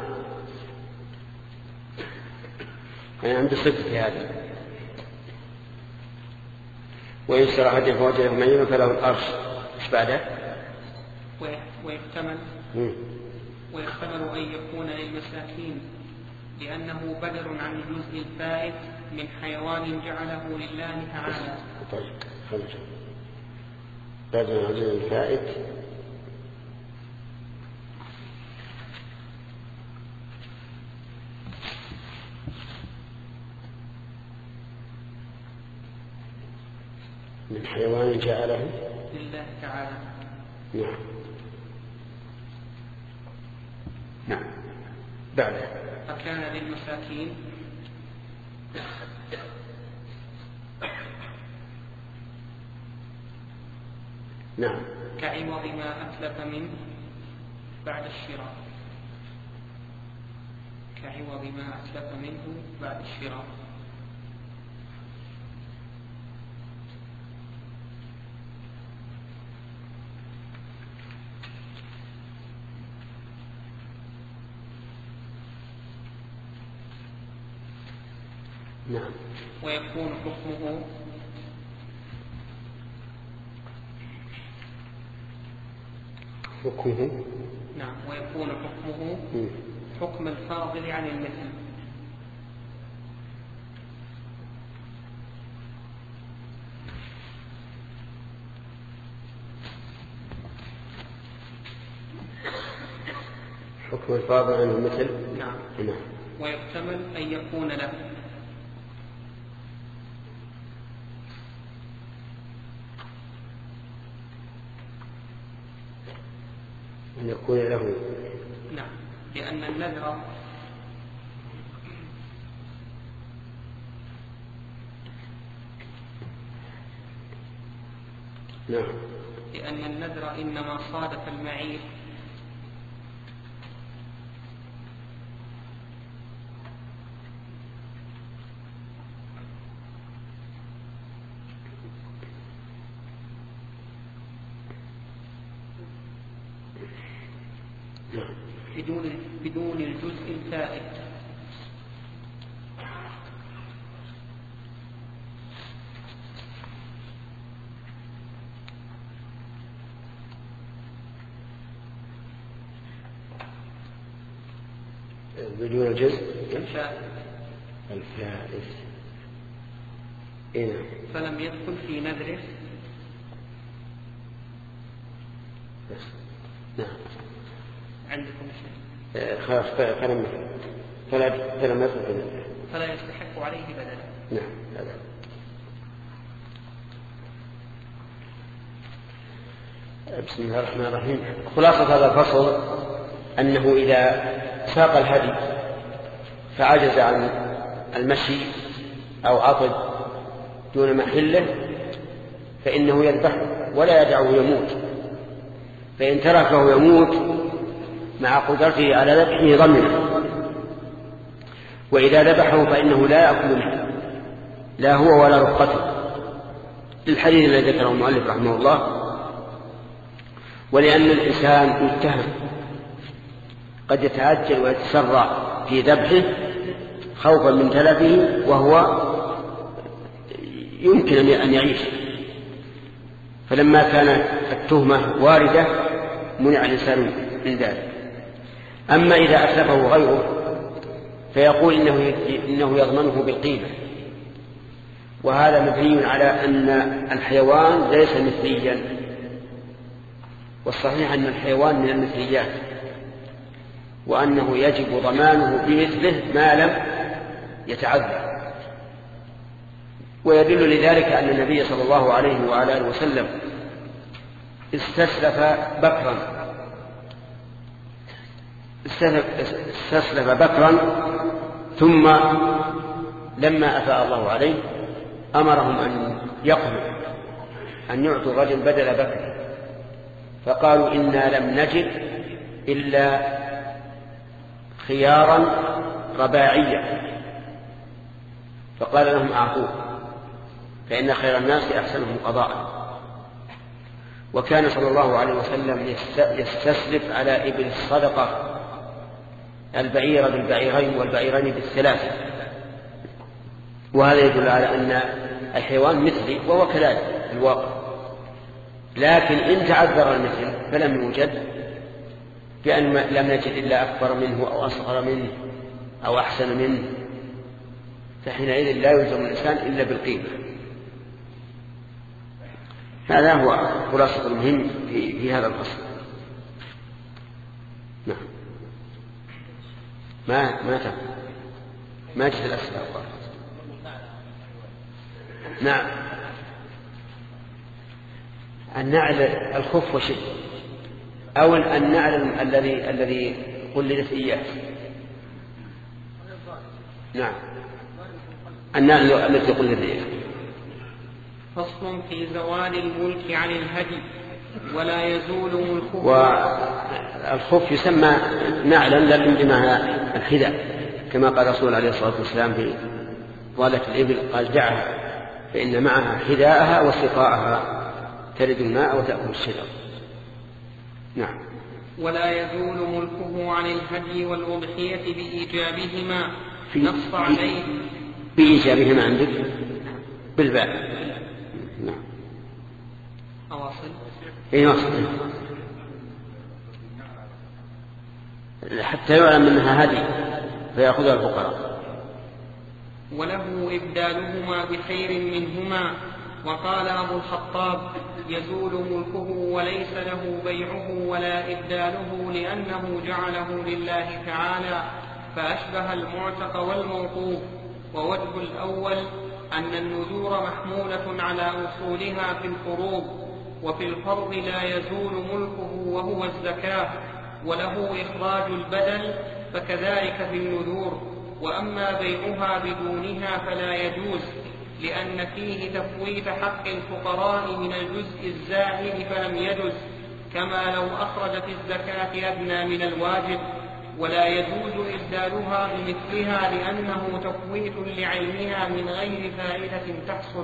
أنا عندي صدق في هذا. وإن اشترى هديا فوجده معيبا فله الأرش. إيش بعده؟ ويحتمل ويحتمل أن يكون للمساكين لأنه بدل عن الجزء الفائت من حيوان جعله لله تعالى. طيب خمسة. بدل عن الجزء الفائت من حيوان جعله لله تعالى. نعم. نعم. بعده. فكان للمساكين نعم. كعوض ما أتلف منه بعد الشراء كعوض ما أتلف منه بعد الشراء. نعم. ويكون حكمه حكمه نعم ويكون حكمه م. حكم الفاضل عن المثل. حكم الفاضل عن المثل. نعم. نعم. ويحتمل أن يكون له أن يكون له. نعم. لأن النذر نعم. لأن النذر إنما صادف المعيب بدون بدون الجزء الفائت. بدون الجزء الفائت الفائت. إيه. فلم يدخل في نذره. نعم. عندكم شيء؟ خلاص فلم فلا فلم يدخل فلا يستحق عليه بدلا. نعم. هذا بسم الله الرحمن الرحيم. خلاصة هذا الفصل أنه إذا ساق الهدي فعجز عن المشي أو عطب دون محله فإنه يذبحه ولا يدعه يموت، فإن تركه يموت مع قدرته على ذبحه ضمنه، وإذا ذبحه فإنه لا يأكل منه لا هو ولا رفقته، للحديث الذي ذكره المؤلف رحمه الله. ولأن الإنسان يتهم قد يتعجل ويتسرع في ذبحه خوفا من تلفه وهو يمكن أن يعيش، فلما كانت التهمة واردة منع الإنسان من ذلك. أما إذا أتلفه غيره فيقول إنه, إنه يضمنه بالقيمة، وهذا مبني على أن الحيوان ليس مثليا، والصحيح أن الحيوان من المثليات، وأنه يجب ضمانه بمثله ما لم يتعذر. ويدل لذلك أن النبي صلى الله عليه وعلى آله وسلم استسلف بكرا استسلف بكرا ثم لما أفاء الله عليه أمرهم أن يقضوا أن يعطوا الرجل بدل بكر، فقالوا إنا لم نجد إلا خيارا رباعيا، فقال لهم أعطوه فإن خير الناس أحسنهم قضاء. وكان صلى الله عليه وسلم يستسلف على إبل الصدقة البعير بالبعيرين والبعيرين بالثلاثة، وهذا يدل على أن الحيوان مثلي وهو كذلك في الواقع، لكن إن تعذر المثل فلم يوجد بأن لم نجد إلا أكبر منه أو أصغر منه أو أحسن منه، فحينئذ لا يلزم الإنسان إلا بالقيمة. هذا هو خلاصة المهم في, في هذا الفصل. نعم. ما ما تم ما جت الأسئلة. نعم. النعل الخف وشد أو النعل الذي الذي قلدت إياه. نعم. النعل الذي قلدت إياه. فصل في زوال الملك عن الهدي ولا يزول ملكه. والخف يسمى نعلا لكن بمعنى الحذاء، كما قال الرسول عليه الصلاة والسلام في ضالة الإبل قال دعها فإن معها حذاءها وسقاءها تلد الماء وتأكل الشجر. نعم. ولا يزول ملكه عن الهدي والأضحية بإيجابهما نص عليه. بإيجابهما عندك بالباء. نعم. أواصل. إيه واصل. حتى يعلم أنها هدي فيأخذها الفقراء. وله إبدالهما بخير منهما. وقال أبو الخطاب يزول ملكه وليس له بيعه ولا إبداله لأنه جعله لله تعالى فأشبه المعتق والموقوف. ووجه الأول أن النذور محمولة على أصولها في الفروض، وفي الفرض لا يزول ملكه وهو الزكاة، وله إخراج البدل فكذلك في النذور. وأما بيعها بدونها فلا يجوز لأن فيه تفويت حق الفقراء من الجزء الزائد فلم يجز، كما لو أخرج في الزكاة أدنى من الواجب. ولا يجوز إبدالها بمثلها لأنه تفويت لعينها من غير فائدة تحصل.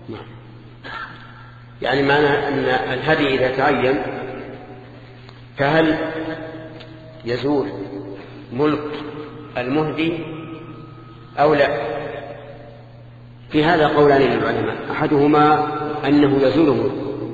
يعني معنى أن الهدي إذا تعين فهل يزول ملك المهدي أو لا؟ في هذا قولان للعلماء، أحدهما أنه يزول ملكه،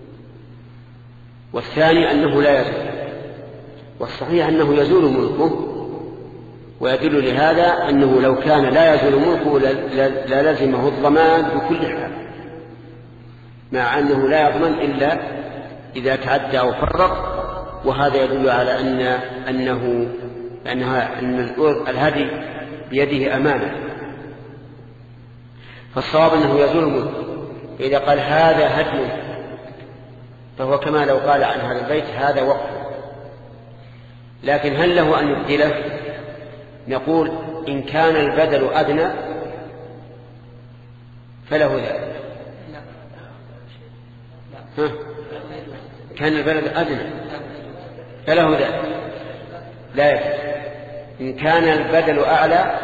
والثاني أنه لا يزول. والصحيح أنه يزول ملكه، ويدل لهذا أنه لو كان لا يزول ملكه للزمه الضمان بكل حال، مع أنه لا يضمن إلا إذا تعدى أو فرط. وهذا يدل على أن أنه أنها أن الهدي بيده أمانة، فالصواب أنه يزول ملكه. فإذا قال هذا هدي، فهو كما لو قال عن هذا البيت هذا وقف، لكن هل له أن يبدله؟ نقول إن كان البدل أدنى فله ذلك. ها؟ كان البدل أدنى فله ذلك لا يجوز. إن كان البدل أعلى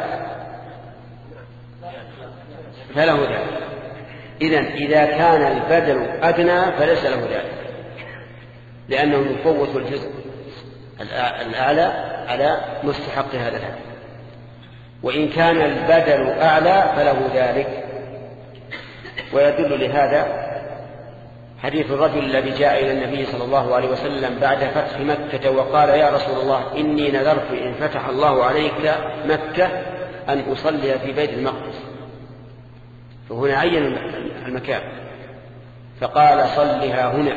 فله ذلك. إذن إذا كان البدل أدنى فليس له ذلك، لأنه يفوت الجزء الأعلى على مستحق هذا الحق. وإن كان البدل أعلى فله ذلك. ويدل لهذا حديث الرجل الذي جاء إلى النبي صلى الله عليه وسلم بعد فتح مكة وقال: يا رسول الله، إني نذرت إن فتح الله عليك مكة أن أصلي في بيت المقدس. فهنا عين المكان فقال: صلها هنا.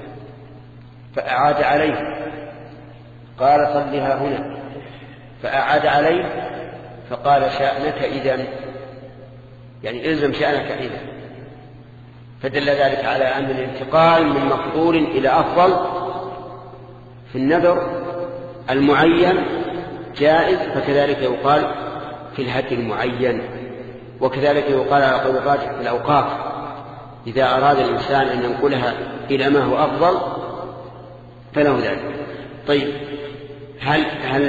فأعاد عليه قال: صلها هنا. فأعاد عليه فقال: شأنك إذن، يعني إلزم شأنك إذن. فدل ذلك على أن الانتقال من مفضول إلى أفضل في النذر المعين جائز، فكذلك يقال في الهدي المعين، وكذلك يقال على قول الراجح في الأوقاف إذا أراد الإنسان أن ينقلها إلى ما هو أفضل فله ذلك. طيب، هل هل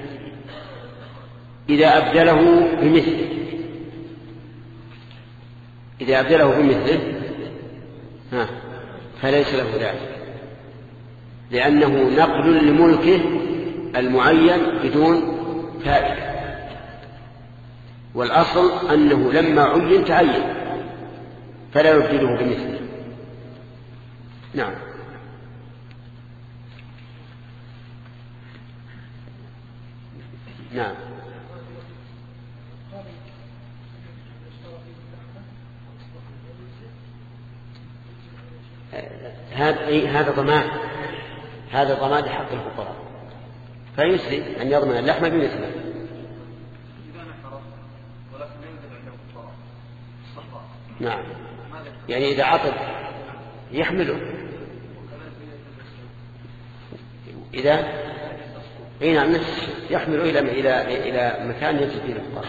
إذا أبدله بمثله إذا أبدله بمثله ها فليس له ذلك، لأنه نقل لملكه المعين بدون فائدة، والأصل أنه لما عين تعين فلا يبدله بمثله. نعم. نعم. هذا هذا ضمان هذا ضمان حق الفقراء، فيسلم أن يضمن اللحم بمثله. نعم، يعني إذا عطب يحمله. إذا أي نعم يحمله إلى إلى إلى مكان يجد فيه الفقراء.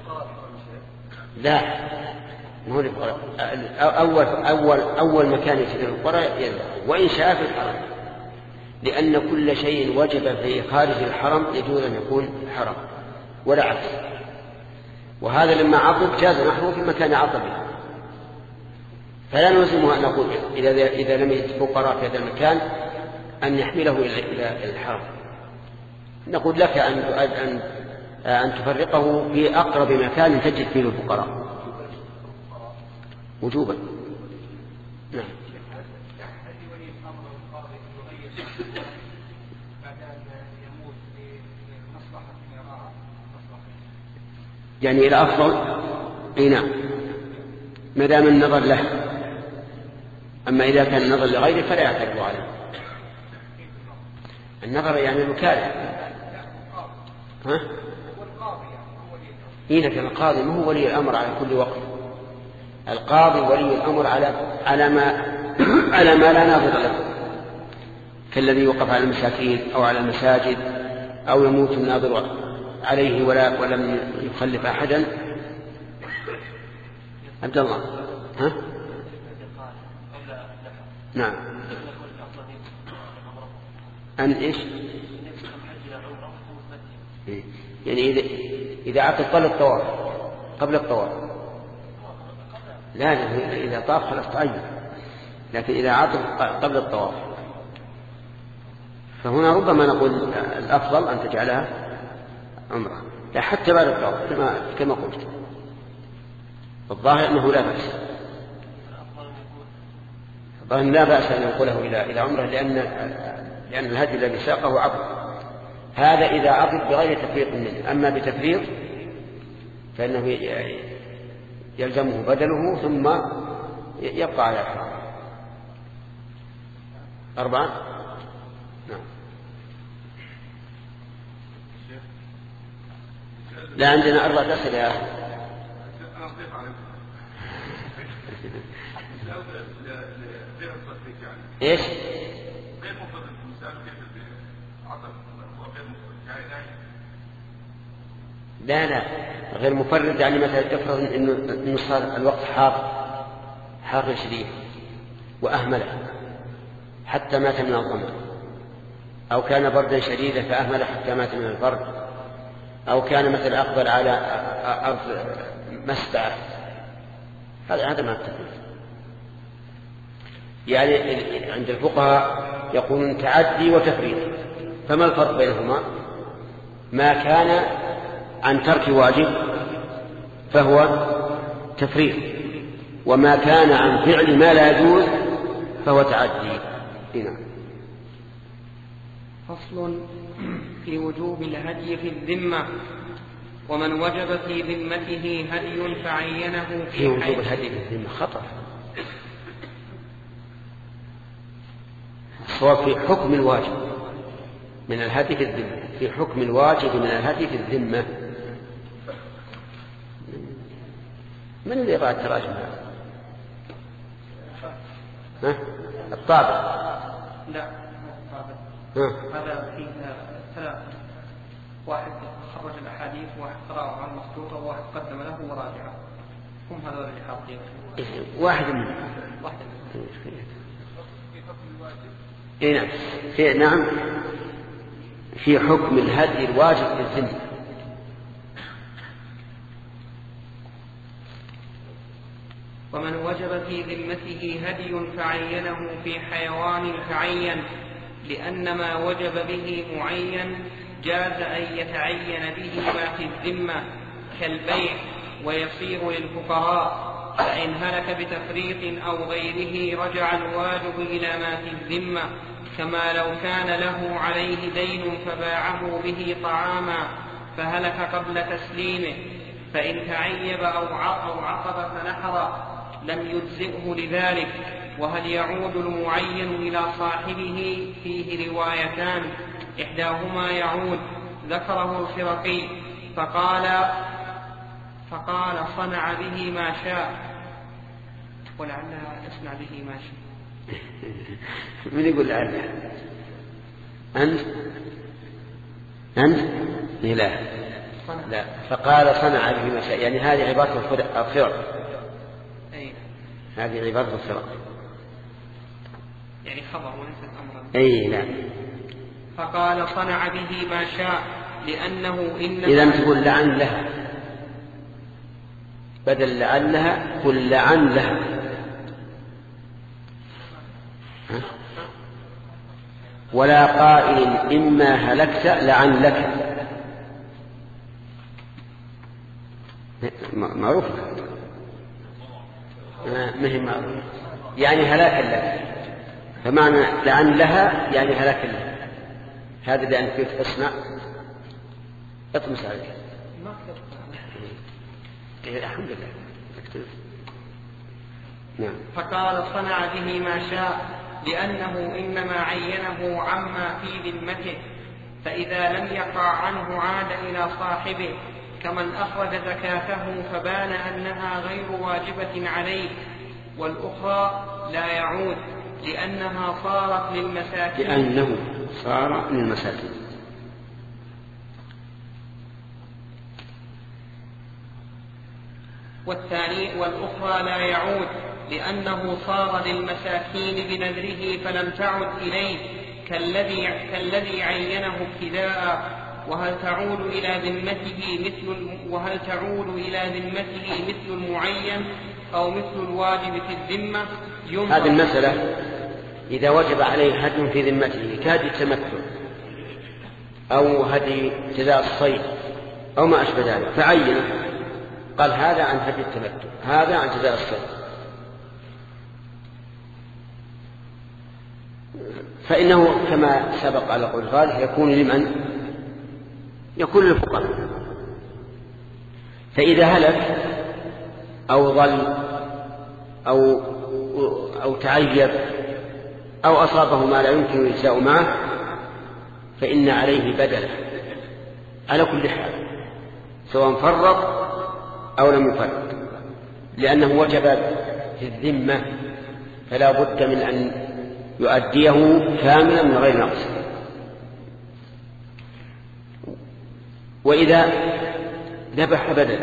لا، مو الفقراء. أول أول أول مكان يجد فيه الفقراء يذبح، وإن شاء في الحرم، لأن كل شيء وجب في خارج الحرم يجوز أن يكون حرم ولا عكس. وهذا لما عطب جاز نحوه في مكان عطبه، فلا نلزمه أن نقول إذا إذا لم يجد فقراء في هذا المكان أن يحمله إلى إلى الحرم. نقول لك أن أن أن تفرقه في أقرب مكان تجد فيه الفقراء وجوبا. نعم. يعني إلى أفضل. أي نعم، ما دام النظر له. أما إذا كان النظر لغيره فلا يعترض عليه. النظر يعني الوكالة. ها؟ إيه لكن القاضي ما هو ولي الأمر على كل وقت. القاضي ولي الأمر على على ما على ما لا ناظر له، كالذي يوقف على المساكين أو على المساجد أو يموت الناظر عليه ولا ولم يخلف أحدا. عبد الله. ها؟ نعم. أن إيش؟ يعني إذا إذا عقد قبل الطواف قبل الطواف لا، إذا طاف خلاص تعين، لكن إذا عقد قبل الطواف فهنا ربما نقول الأفضل أن تجعلها عمرة، لا حتى بعد الطواف كما كما قلت. الظاهر أنه لا بأس الظاهر لا بأس أن ينقله إلى إلى عمرة، لأن لأن الهدي الذي ساقه عقد. هذا إذا عقد بغير تفريط منه، أما بتفريط فإنه يلزمه بدله ثم يبقى على الحرام. أربعة. نعم. لا، عندنا أربعة أسئلة يا أخي. إيش؟ لا لا غير مفرد، يعني مثلا افرض انه صار الوقت حار حار شديد واهمله حتى مات من الظمأ، او كان بردا شديدا فاهمله حتى مات من البرد، او كان مثلا اقبل على ارض مسبعه، هذا هذا ما التفريط. يعني عند الفقهاء يقولون تعدي وتفريط، فما الفرق بينهما؟ ما كان عن ترك واجب فهو تفريط، وما كان عن فعل ما لا يجوز فهو تعدي. هنا فصل في وجوب الهدي في الذمة. ومن وجب في ذمته هدي فعينه في, في وجوب الهدي في الذمة خطأ، الصواب في حكم الواجب من الهدي في الذمة، في حكم الواجب من الهدي في الذمة. من اللي يقرأ التراجم هذا؟ ها؟ الطابع؟ لا هذا فيه ثلاث، واحد خرج الأحاديث، واحد قرأه عن مخطوطة، وواحد قدم له وراجعه. هم هذول اللي حاطين واحد منهم. واحد إيه نعم في نعم في حكم الهدي الواجب في الذمة. ومن وجب في ذمته هدي فعينه في حيوان فعين، لأن ما وجب به معين جاز أن يتعين به ما في الذمة كالبيع، ويصير للفقراء، فإن هلك بتفريط أو غيره رجع الواجب إلى ما في الذمة، كما لو كان له عليه دين فباعه به طعاما فهلك قبل تسليمه، فإن تعيب أو عقب فنحر لم يجزئه لذلك. وهل يعود المعين إلى صاحبه؟ فيه روايتان، إحداهما يعود ذكره الخرقي فقال فقال صنع به ما شاء، ولعلها اصنع به ما شاء. من يقول لعلها؟ أنت أنت لا لا فقال صنع به ما شاء، يعني هذه عبارة الخرق، هذه عبارة الخرق يعني خبر وليس أمرا. أي لا. فقال صنع به ما شاء لأنه إنما إذا تقول لعن لها بدل لعلها قل لعن لها. ولا قائل إما هلكت لعن لك، معروف مهم معروف، يعني هلاك لك، فمعنى لعن لها يعني هلاك لها. هذا بأن كيف اسمع اطمس عليك. الحمد لله. نعم. فقال صنع به ما شاء لأنه إنما عينه عما في ذمته، فإذا لم يقع عنه عاد إلى صاحبه، كمن أخرج زكاته فبان أنها غير واجبة عليه، والأخرى لا يعود لأنها صارت للمساكين لأنه صار للمساكين. والثاني والأخرى لا يعود لأنه صار للمساكين بنذره فلم تعد إليه، كالذي, كالذي عينه ابتداء. وهل تعود إلى ذمته مثل وهل تعود إلى ذمته مثل المعين أو مثل الواجب في الذمة؟ هذه المسألة إذا وجب عليه هدي في ذمته كهدي التمتع أو هدي جزاء الصيد أو ما أشبه ذلك، فعين قال هذا عن هدي التمتع، هذا عن جزاء الصيد، فإنه كما سبق على قول الغالب يكون لمن؟ يكون للفقراء. فإذا هلك أو ضل أو أو تعيب أو أصابه ما لا يمكن الإجزاء معه فإن عليه بدله على كل حال، سواء فرط أو لم يفرط، لأنه وجب في الذمة فلا بد من أن يؤديه كاملا من غير نقص. وإذا ذبح بدله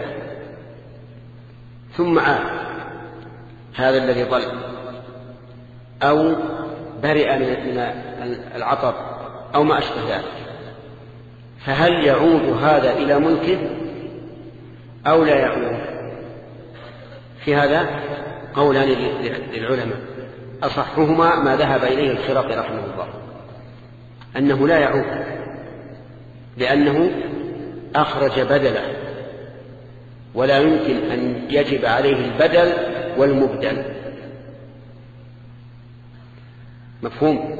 ثم عاد هذا الذي ضل أو برئ من العطب أو ما أشبه ذلك، فهل يعود هذا إلى ملكه أو لا يعود؟ في هذا قولان للعلماء، أصحهما ما ذهب إليه الخرقي رحمه الله أنه لا يعود، لأنه أخرج بدله ولا يمكن أن يجب عليه البدل والمبدل. مفهوم؟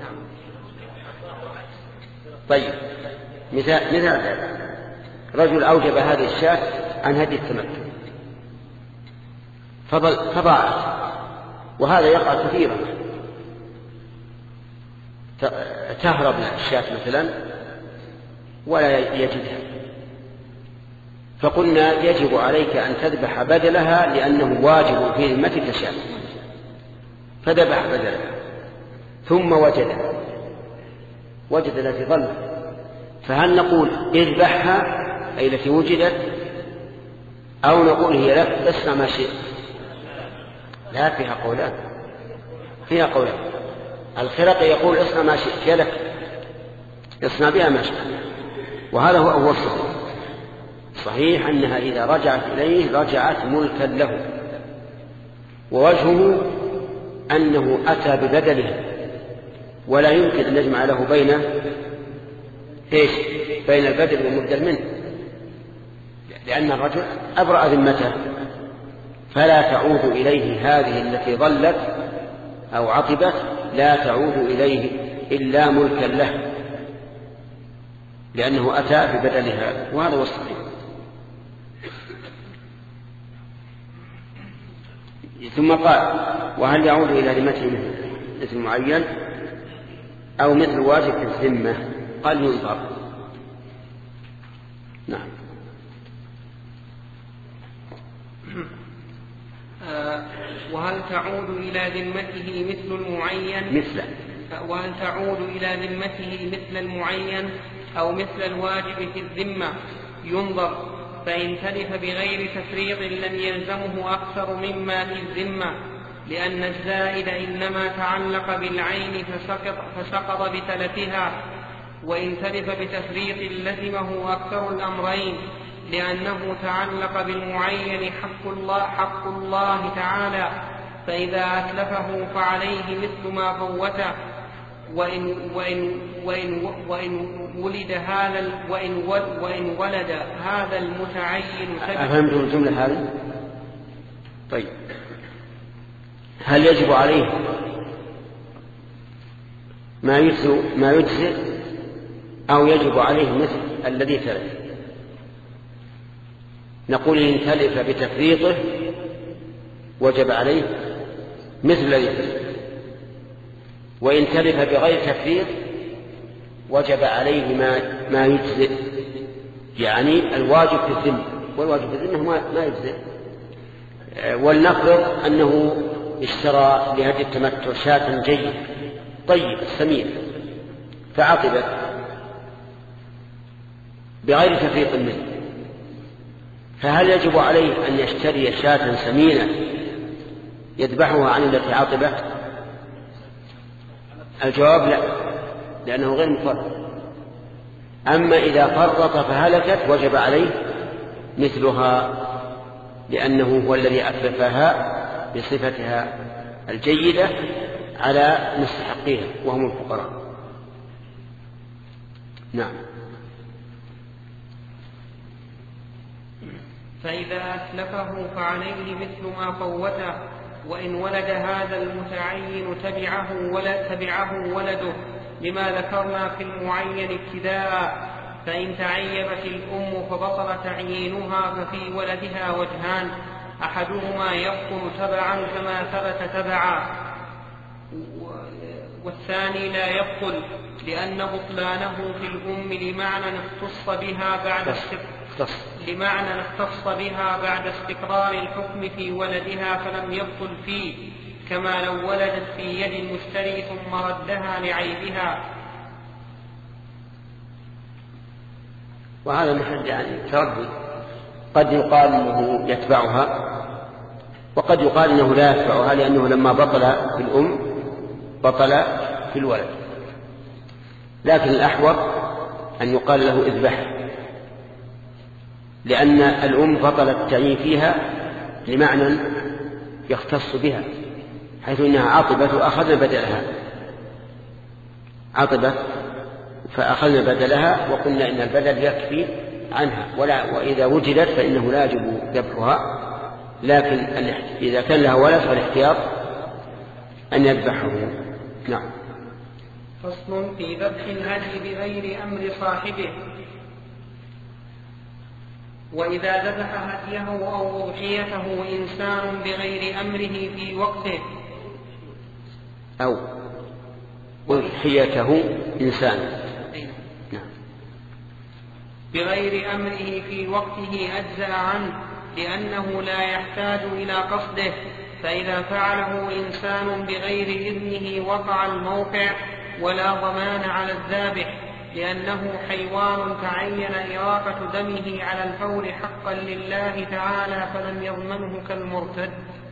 طيب، مثال مثال رجل أوجب هذه الشاة عن هدي التمتع فضاعت، وهذا يقع كثيرا، تهرب الشاة مثلا ولا يجدها، فقلنا يجب عليك أن تذبح بدلها لأنه واجب في ذمتك شاة، فذبح بدلها ثم وجد وجد التي ظلت، فهل نقول اذبحها أي التي وجدت أو نقول هي لك اصنع ما شئت؟ لا، فيها قولان فيها قولان الخرقي يقول اصنع ما شئت، هي لك اصنع بها ما شئت، وهذا هو أول صحيح. صحيح أنها إذا رجعت إليه رجعت ملكا له، ووجهه أنه أتى ببدله ولا يمكن أن نجمع له بين إيش؟ بين البدل والمبدل منه، لأن الرجل أبرأ ذمته، فلا تعود إليه هذه التي ظلت أو عطبت، لا تعود إليه إلا ملكا له لأنه أتى ببدلها، وهذا هو الصحيح. ثم قال: وهل يعود إلى ذمته مثل معين أو مثل واجب في الذمة؟ قال: ينظر. نعم. آه وهل تعود إلى ذمته مثل المعين مثل وهل تعود إلى ذمته مثل المعين أو مثل الواجب في الذمة؟ ينظر، فإن تلف بغير تفريط لم يلزمه أكثر مما في الذمة، لأن الزائد إنما تعلق بالعين فسقط, فسقط بتلفها، وإن تلف بتفريط لزمه أكثر الأمرين، لأنه تعلق بالمعين حق الله, حق الله تعالى، فإذا أتلفه فعليه مثل ما فوته، وإن, وإن, وإن, وإن ولد هذا وإن, وإن ولد هذا المتعين. أفهمتم الجملة هذه؟ طيب، هل يجب عليه ما يجزئ ما يجزئ أو يجب عليه مثل الذي تلف؟ نقول إن تلف بتفريطه وجب عليه مثل الذي تلف، وإن تلف بغير تفريط وجب عليه ما ما يجزئ، يعني الواجب في الذمة، والواجب في الذمة ما يجزئ. ولنفرض أنه اشترى لهدي التمتع شاة جيد طيب سمين فعقبت بغير تفريط منه، فهل يجب عليه أن يشتري شاة سمينة يذبحها عن التي عقبت؟ الجواب لا، لأنه غير مفرط. أما إذا فرط فهلكت وجب عليه مثلها، لأنه هو الذي أتلفها بصفتها الجيدة على مستحقيها وهم الفقراء. نعم. فإذا أتلفه فعليه مثل ما فوته، وإن ولد هذا المتعين تبعه ولا تبعه ولده، لما ذكرنا في المعين ابتداء. فإن تعيبت الأم فبطل تعيينها ففي ولدها وجهان: أحدهما يبطل تبعا كما ثبت تبعا، والثاني لا يبطل، لأن بطلانه في الأم لمعنى اختص بها بعد لمعنى اختص بها بعد استقرار الحكم في ولدها فلم يبطل فيه، كما لو ولدت في يد المشتري ثم ردها لعيبها. وهذا محل يعني تردد، قد يقال انه يتبعها وقد يقال انه لا يتبعها، لانه لما بطل في الام بطل في الولد. لكن الاحوط ان يقال له اذبح، لان الام بطل التعيين فيها لمعنى يختص بها، حيث انها عطبت واخذنا بدلها، عطبت فاخذنا بدلها وقلنا ان البدل يكفي عنها، ولا واذا وجدت فانه لا يجب ذبحها، لكن اذا كان لها ولد فالاحتياط ان يذبحه. نعم. فصل في ذبح الهدي بغير امر صاحبه. وإذا ذبح هديه أو أضحيته إنسان بغير أمره في وقته، أو أضحيته إنسان بغير أمره في وقته أجزأ عنه، لأنه لا يحتاج إلى قصده، فإذا فعله إنسان بغير إذنه وقع الموقع ولا ضمان على الذابح، لأنه حيوان تعين إراقة دمه على الفور حقا لله تعالى، فلم يضمنه كالمرتد.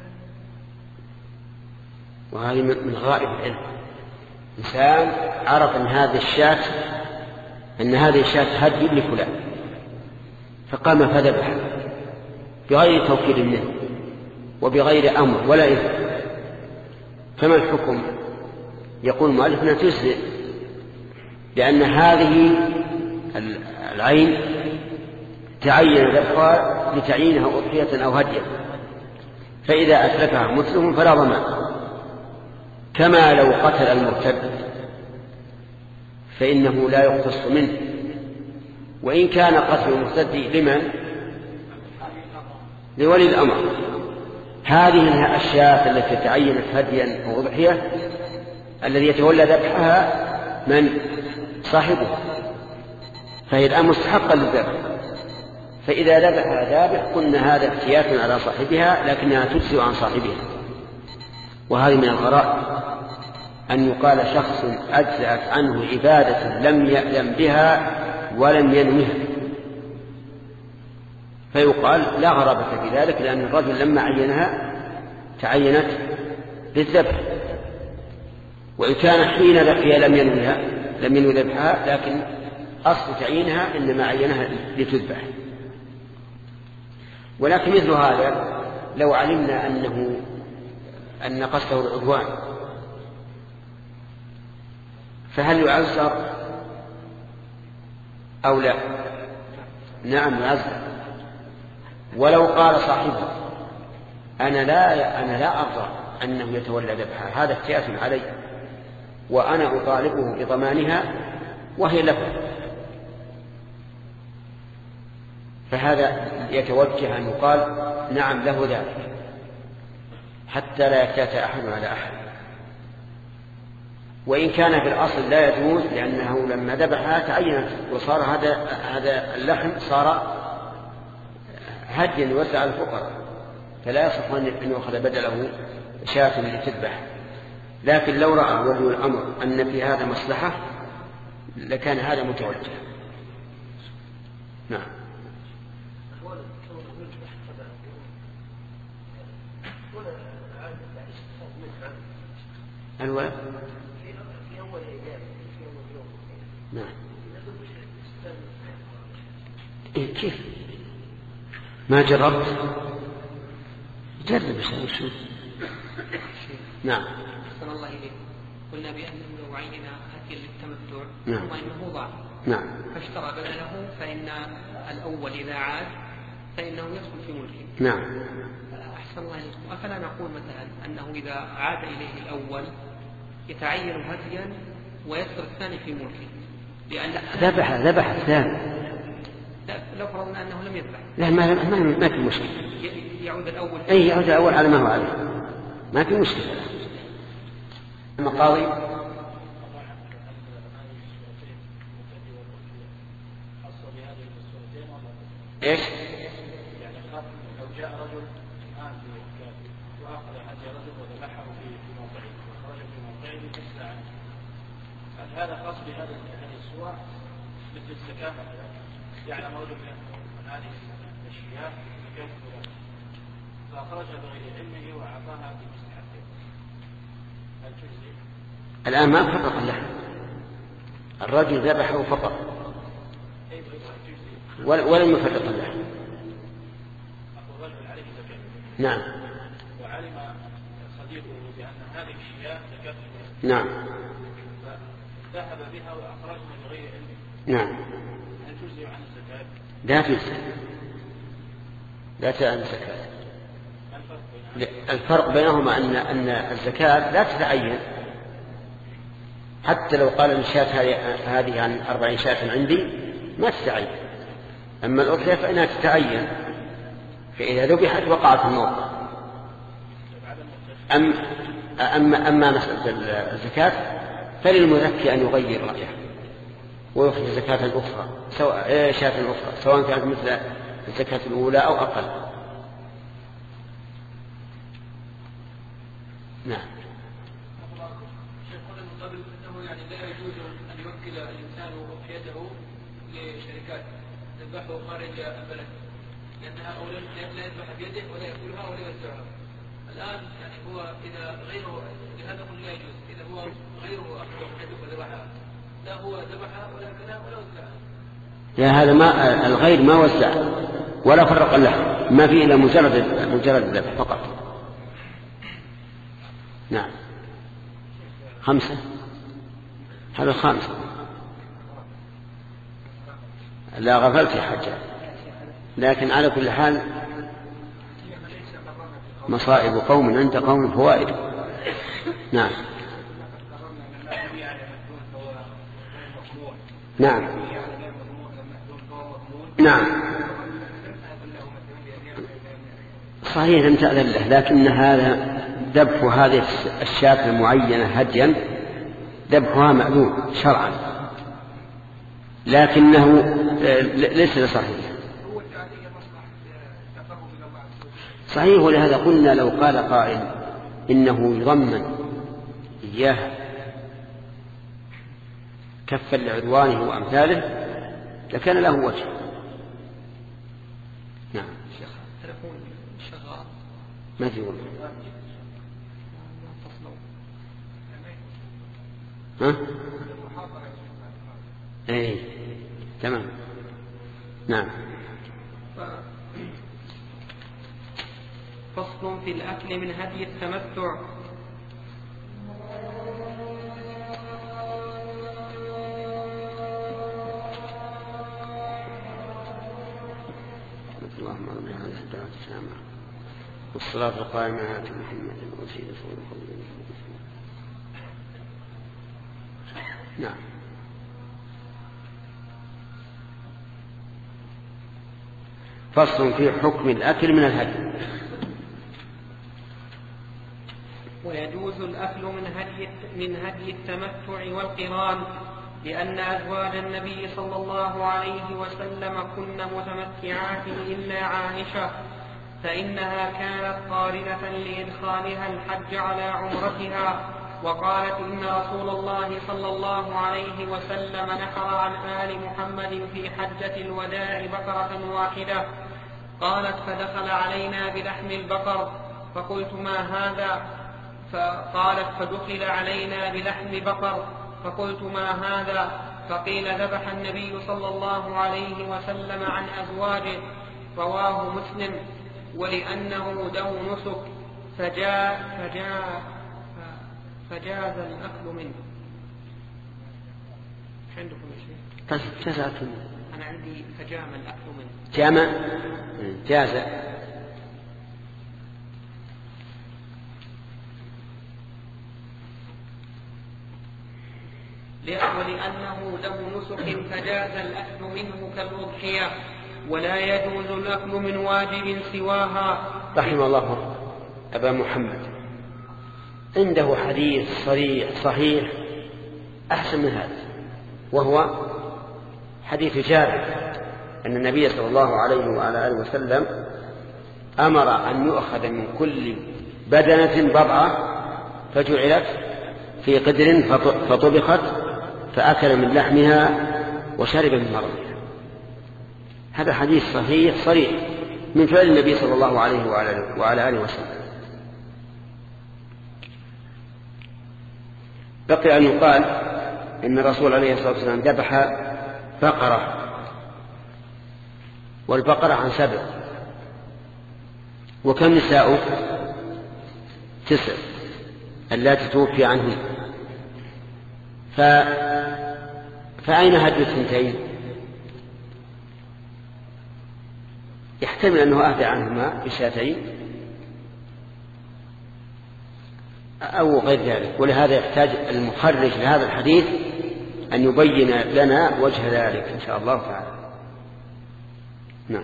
وهذه من غائب العلم، إنسان عرف أن هذه الشاة أن هذه الشاة هدي لفلان، فقام فذبح بغير توكيل منه وبغير أمر ولا إذن، فما الحكم؟ يقول المؤلف أنها تجزئ، لأن هذه العين تعين ذبحها لتعيينها أضحية أو هدية، فإذا أتلفها مسلم فلا ضمان، كما لو قتل المرتد فإنه لا يقتص منه، وإن كان قتل المرتد لمن؟ لولي الأمر. هذه الشاة التي تعينت هديا أو أضحية الذي يتولى ذبحها من؟ صاحبه، فهي الآن مستحقة للذبح، فإذا ذبحها ذابح قلنا هذا افتيات على صاحبها، لكنها تجزئ عن صاحبها. وهذه من الغرائب أن يقال شخص أجزأت عنه عبادة لم يأذن بها ولم ينوها، فيقال لا غرابة في ذلك، لأن الرجل لما عينها تعينت بالذبح، وإن كان حين هي لم ينوها لم ينوي ذبحها، لكن أصل تعيينها إنما عينها لتذبح. ولكن مثل هذا لو علمنا أنه أن قصده العدوان فهل يعذر أو لا؟ نعم يعذر. ولو قال صاحبه أنا لا أنا لا أرضى أنه يتولى ذبحها، هذا افتيات علي وأنا أطالبه بضمانها وهي له، فهذا يتوجه أن يقال نعم له ذلك حتى لا يكتات أحد على أحد. وإن كان في الأصل لا يجوز، لأنه لما ذبحها تعينت وصار هذا هذا اللحم صار هديا يوزع على الفقراء، فلا يصح أن يأخذ بدله شاة لتذبح. لكن لو رأى ولي الأمر أن في هذا مصلحة لكان هذا متوجه. نعم. الولد نعم. إيه كيف ما جربت؟ جرب شو. نعم. أحسن الله إليك. قلنا بأنه لو عين هديا للتمتع نعم. ثم إنه ضاع نعم. فاشترى بدله، فإن الأول إذا عاد فإنه يدخل في ملكه. نعم. أحسن الله إليكم. أفلا نقول مثلا أنه إذا عاد إليه الأول يتعين هديا ويدخل الثاني في ملكه، لأن ذبح ذبح الثاني. لو فرضنا أنه لم يذبح لا ما ما ما في مشكلة، يعود الأول. أي يعود الأول على ما هو عليه، ما في مشكلة. المقاضي إيش؟ يعني لو جاء رجل الآن وأخذ هدي رجل وذبحه في موضعه وخرج في موضعه مثل عنه، هل هذا خاص بهذه الصور مثل الزكاة؟ يعلم رجل من هذه الأشياء زكاة فلان فأخرجها بغير علمه وأعطاها بمستحقه هل تجزي؟ الآن ما فرق اللحم، الرجل ذبحه فقط ولم يفرق اللحم. الرجل عليه زكاة نعم. وعلم صديقه بأن هذه الأشياء زكاة نعم. فذهب بها وأخرجها بغير علمه. نعم. هل تجزي عن الزكاة؟ لا تجزي، لا تجزي عن الزكاة. الفرق بينهما أن أن الزكاة لا تتعين، حتى لو قال الشاة هذه عن أربعين شاة عندي ما تتعين، أما الأضحية فإنها تتعين، فإذا ذبحت وقعت في الموقع. أم أما أما مسألة الزكاة فللمزكي أن يغير رأيه ويخرج زكاة أخرى سواء شاة أخرى سواء كانت مثل الزكاة الأولى أو أقل. نعم. شيخ قال من قبل أنه يعني لا يجوز أن يوكل الإنسان أضحيته لشركات تذبحه خارج البلد، لأنها أولا لا يذبح بيده ولا يأكلها ولا يوزعها. الآن يعني هو إذا غيره لهذا قل لا يجوز، إذا هو غيره أخذ أضحيته وذبحها لا هو ذبحها ولا أكلها ولا وزعها. لا، هذا ما الغير ما وزع ولا فرق اللحم، ما فيه إلا مجرد مجرد الذبح فقط. نعم. خمسة، هذا الخامس. لا غفلت يا حجاج، لكن على كل حال مصائب قوم عند قوم فوائد. نعم. نعم. نعم صحيح لم تأذن له، لكن هذا ذبح هذه الشاة المعينة هديا ذبحها مأذون شرعا، لكنه ليس صحيح. صحيح، ولهذا قلنا لو قال قائل إنه يضمن إياه كفا لعدوانه وأمثاله لكان له وجه. نعم. تلفون شغال ما في وجه. ها؟ ايه تمام. نعم. فصل في الأكل من هدي التمتع. اللهم رب هذه الدعوة السامعة والصلاة القائمة على محمد وسيلة وقوله. نعم. فصل في حكم الأكل من الهدي. ويجوز الأكل من هدي من هدي التمتع والقران، لأن أزواج النبي صلى الله عليه وسلم كن متمتعات إلا عائشة، فإنها كانت قارنة لإدخالها الحج على عمرتها، وقالت إن رسول الله صلى الله عليه وسلم نحر عن آل محمد في حجة الوداع بقرة واحدة. قالت فدخل علينا بلحم البقر فقلت ما هذا؟ فقالت فدخل علينا بلحم بقر فقلت ما هذا؟ فقيل ذبح النبي صلى الله عليه وسلم عن أزواجه. رواه مسلم. ولأنه دم نسك فجاء فجاء فجاز الأكل منه. ايش عندكم يا شيخ؟ جزاك. أنا عندي فجام الأكل منه. جامع جاز. ولأنه دم نسك فجاز الأكل منه كالأضحية، ولا يجوز الأكل من واجب سواها. رحم الله أبا محمد، عنده حديث صريح صحيح أحسن من هذا، وهو حديث جابر أن النبي صلى الله عليه وعلى آله وسلم أمر أن يؤخذ من كل بدنة بضعة فجعلت في قدر فطبخت فأكل من لحمها وشرب من مرضها. هذا حديث صحيح صريح من فعل النبي صلى الله عليه وعلى آله وسلم. بقي أن يقال إن الرسول عليه الصلاة والسلام ذبح بقرة، والبقرة عن سبع، وكم نساء؟ تسع اللاتي توفي عنهن. ف... فأين هدي الثنتين؟ يحتمل أنه أهدى عنهما بشاتين أو غير ذلك، ولهذا يحتاج المخرج لهذا الحديث أن يبين لنا وجه ذلك إن شاء الله تعالى. نعم.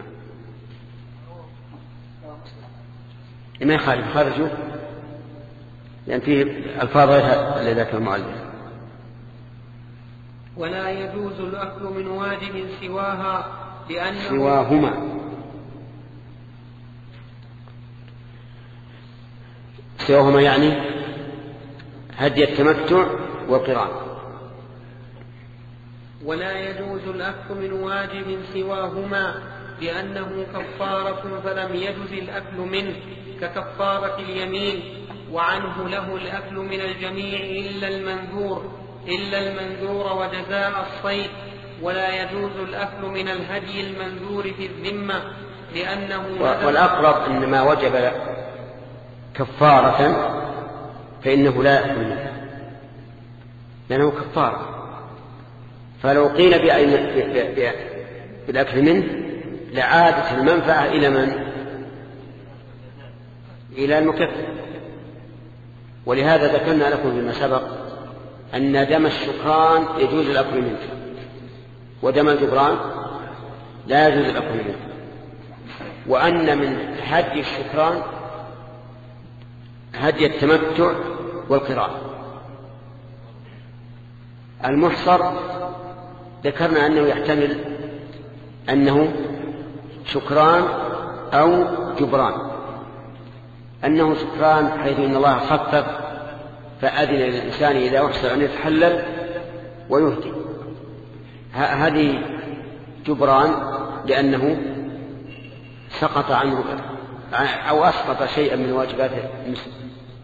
ما يخالف خرجوا لأن فيه الفاظ التي ذكر المؤلف. ولا يجوز الأكل من واجب سواها لأنه سواهما. سواهما يعني هدي التمتع والقران. ولا يجوز الأكل من واجب سواهما لأنه كفارة فلم يجز الأكل منه ككفارة اليمين، وعنه له الأكل من الجميع إلا المنذور إلا المنذور وجزاء الصيد. ولا يجوز الأكل من الهدي المنذور في الذمة لأنه والأقرب أن ما وجب كفارة فإنه لا يأكل منه لأنه كفارة. فلو قيل بالأكل منه لعادت المنفعة إلى من؟ إلى المكفر. ولهذا ذكرنا لكم فيما سبق أن دم الشكران يجوز الأكل منه، ودم الجبران لا يجوز الأكل منه، وأن من هدي الشكران هدي التمتع والقران. المحصر ذكرنا أنه يحتمل أنه شكران أو جبران، أنه شكران حيث إن الله خفف فأذن للإنسان إذا أحسن أن يتحلل ويهدي. هذه جبران لأنه سقط عنه أو أسقط شيئا من واجبات المسلم.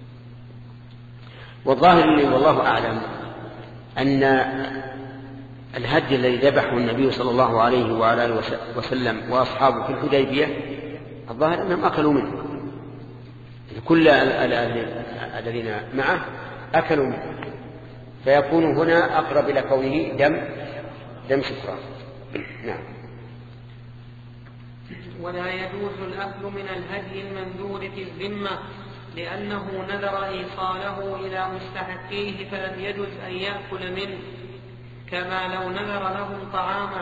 والظاهر لي والله أعلم أن الهدي الذي ذبحه النبي صلى الله عليه وعلى آله وسلم وأصحابه في الحديبية الظاهر أنهم أكلوا منه، كل الذين معه أكلوا منه، فيكون هنا أقرب إلى كونه دم دم شكران. نعم. ولا يجوز الأكل من الهدي المنذور في الذمة لأنه نذر إيصاله إلى مستحقيه فلم يجوز أن يأكل منه، كما لو نذر لهم طعاما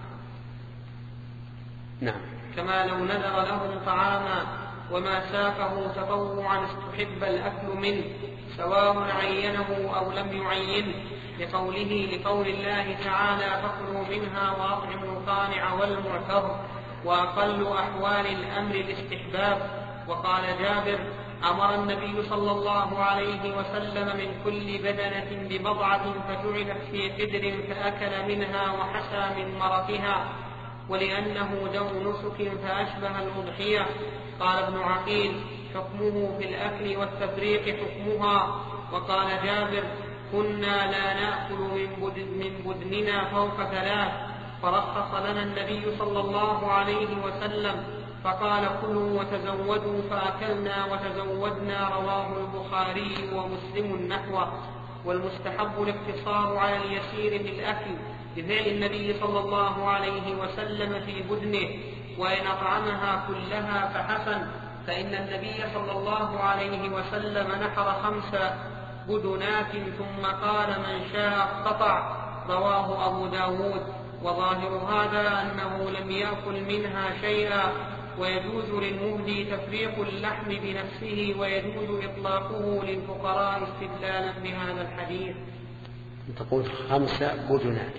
نعم كما لو نذر لهم طعاما وما ساقه تطوعا استحب الأكل منه سواء عينه أو لم يعينه، لقوله لقول الله تعالى فكلوا منها وأطعموا القانع والمعتر، وأقل أحوال الأمر الاستحباب. وقال جابر أمر النبي صلى الله عليه وسلم من كل بدنة ببضعة فجعلت في قدر فأكل منها وحسى من مرقها، ولأنه دم نسك فأشبه الأضحية. قال ابن عقيل حكمه في الأكل والتفريق حكمها. وقال جابر كنا لا نأكل من بدننا فوق ثلاث، فرخص لنا النبي صلى الله عليه وسلم فقال كلوا وتزودوا فأكلنا وتزودنا، رواه البخاري ومسلم نحوه. والمستحب الاقتصار على اليسير في الأكل بفعل النبي صلى الله عليه وسلم في بدنه، وإن أطعمها كلها فحسن، فإن النبي صلى الله عليه وسلم نحر خمس بدنات ثم قال من شاء قطع، رواه أبو داود. وظاهر هذا أنه لم يأكل منها شيئا، ويجوز للمهدي تفريق اللحم بنفسه ويجوز إطلاقه للفقراء استدلالا بهذا الحديث. تقول خمس بدنات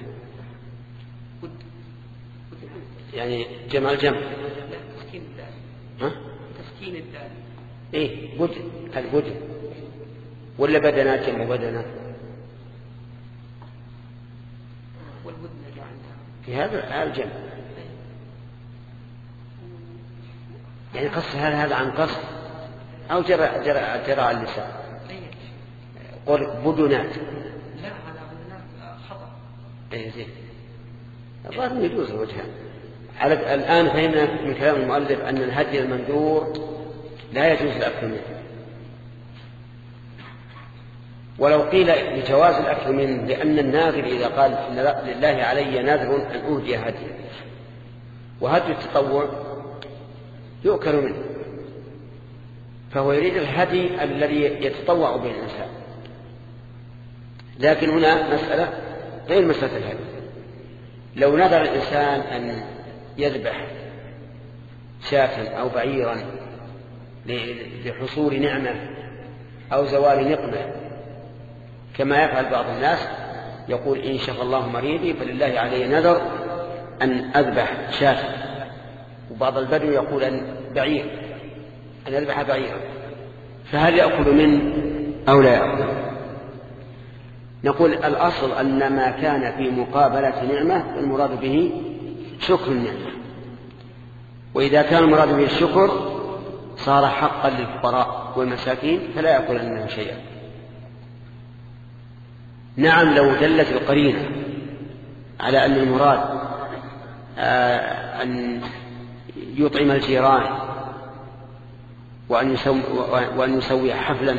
يعني جمع الجمع تسكين الدال. ها؟ تسكين الدال. إيه بدن البدن ولا بدنات جمع بدنات؟ والبدن جمع في هذا الجمع يعني قص هل هذا عن قصد أو جرى جرى جرى على اللسان؟ قل بدنات. لا هذا بدنات خطأ. أي زين. الظاهر يجوز الوجهان. على الآن فهمنا من كلام المؤلف أن الهدي المنذور لا يجوز الأكل منه. ولو قيل بجواز الأكل منه لأن الناذر إذا قال إن لله علي نذر أن أهدي هدي، وهدي التطوع يؤكل منه، فهو يريد الهدي الذي يتطوع به الإنسان. لكن هنا مسألة غير مسألة الهدي. لو نذر الإنسان أن يذبح شاة أو بعيرا لحصول نعمة أو زوال نقمة كما يفعل بعض الناس، يقول إن شفى الله مريضي فلله علي نذر أن أذبح شاة، وبعض البدو يقول أن بعير أن أذبح بعيرا، فهل يأكل منه أو لا يأكل؟ نقول الأصل أن ما كان في مقابلة نعمة المراد به شكر النعمة، وإذا كان المراد به الشكر صار حقا للفقراء والمساكين فلا يأكل منه شيئا. نعم لو دلت القرينة على أن المراد أن يطعم الجيران وأن يسوي, وأن يسوي حفلا،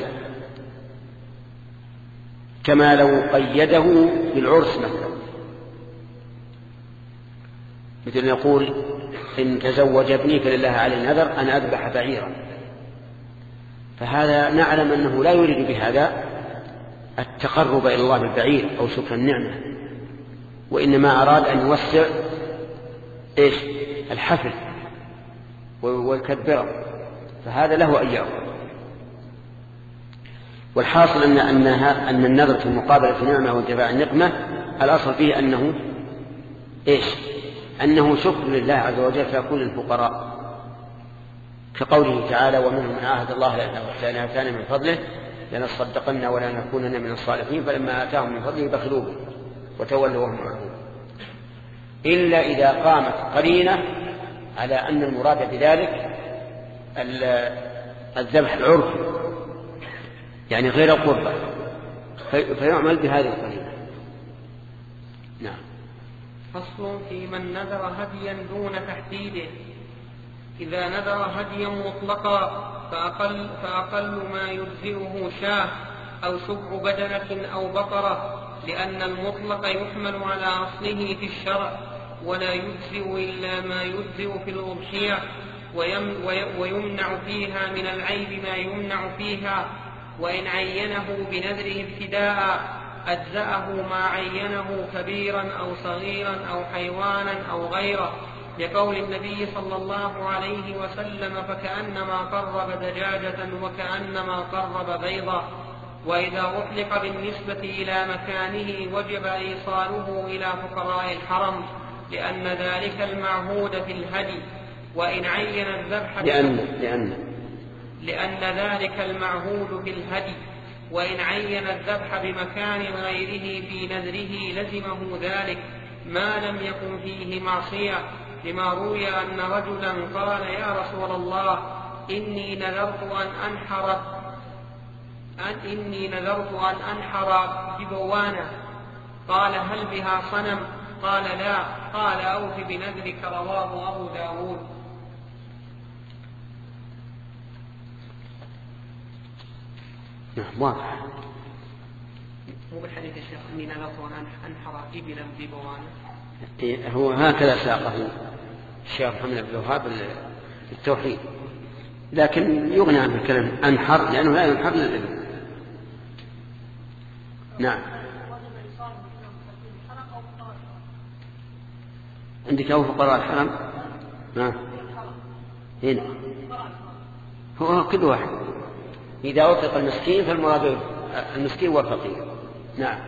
كما لو قيده بالعرس مثلا، مثل يقول إن تزوج ابني فلله علي نذر أن أذبح بعيرا، فهذا نعلم أنه لا يريد بهذا التقرب إلى الله بالبعير أو شكر النعمة، وإنما أراد أن يوسع إيش الحفل ويكبره، فهذا له أن يأكل. والحاصل أن أنها أن النذر في مقابلة نعمة وانتفاع النقمة الأصل فيه أنه إيش أنه شكر لله عز وجل فيكون للفقراء، كقوله تعالى ومنهم من عاهد الله لأن آتانا من فضله لنصدقن ولا نكونن من الصالحين فلما آتاهم من فضله بخلوا به وتولوا وهم معرضون، إلا إذا قامت قرينة على أن المراد بذلك الذبح العرفي يعني غير القربة، فيعمل بهذه القرينة. نعم. فصل في من نذر هديا دون تحديده. إذا نذر هديا مطلقا فأقل, فأقل ما يجزئه شاة أو شبع بدنة أو بقرة، لأن المطلق يحمل على أصله في الشرع ولا يجزئ إلا ما يجزئ في الأضحية، ويمنع فيها من العيب ما يمنع فيها، وإن عينه بنذره ابتداء أجزأه ما عينه كبيرا أو صغيرا أو حيوانا أو غيره، لقول النبي صلى الله عليه وسلم فكأنما قرب دجاجة وكأنما قرب بيضة. وإذا أطلق بالنسبة إلى مكانه وجب إيصاله إلى فقراء الحرم، لأن ذلك المعهود في الهدي. وإن عين الذبح لأن, لأن, لأن ذلك المعهود في الهدي، وإن عين الذبح بمكان غيره في نذره لزمه ذلك ما لم يكن فيه معصية، لما روي أن رجلا قال يا رسول الله إني نذرت أن أنحر أن إني نذرت أن أنحر ببوانة، قال هل بها صنم؟ قال لا، قال أوف بنذرك، رواه أبو داود. نعم واضح. مو بالحديث الشيخ إني نذرت أن أنحر إبلا ببوانة؟ هو هكذا ساقه الشيخ محمد بن الوهاب التوحيد، لكن يغني عن الكلام أنحر لأنه لا ينحر للإبل. نعم. عندك أو فقراء الحرم؟ نعم. هنا هو كل واحد إذا أطلق المسكين فالمراد المسكين والفقير. نعم.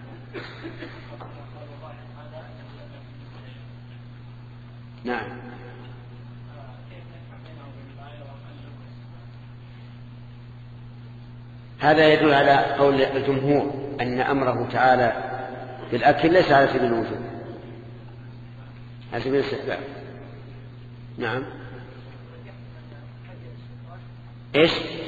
نعم. هذا يدل على قول الجمهور أن أمره تعالى بالأكل ليس على سبيل الوجوب، على سبيل الاستحباب. نعم. إيش؟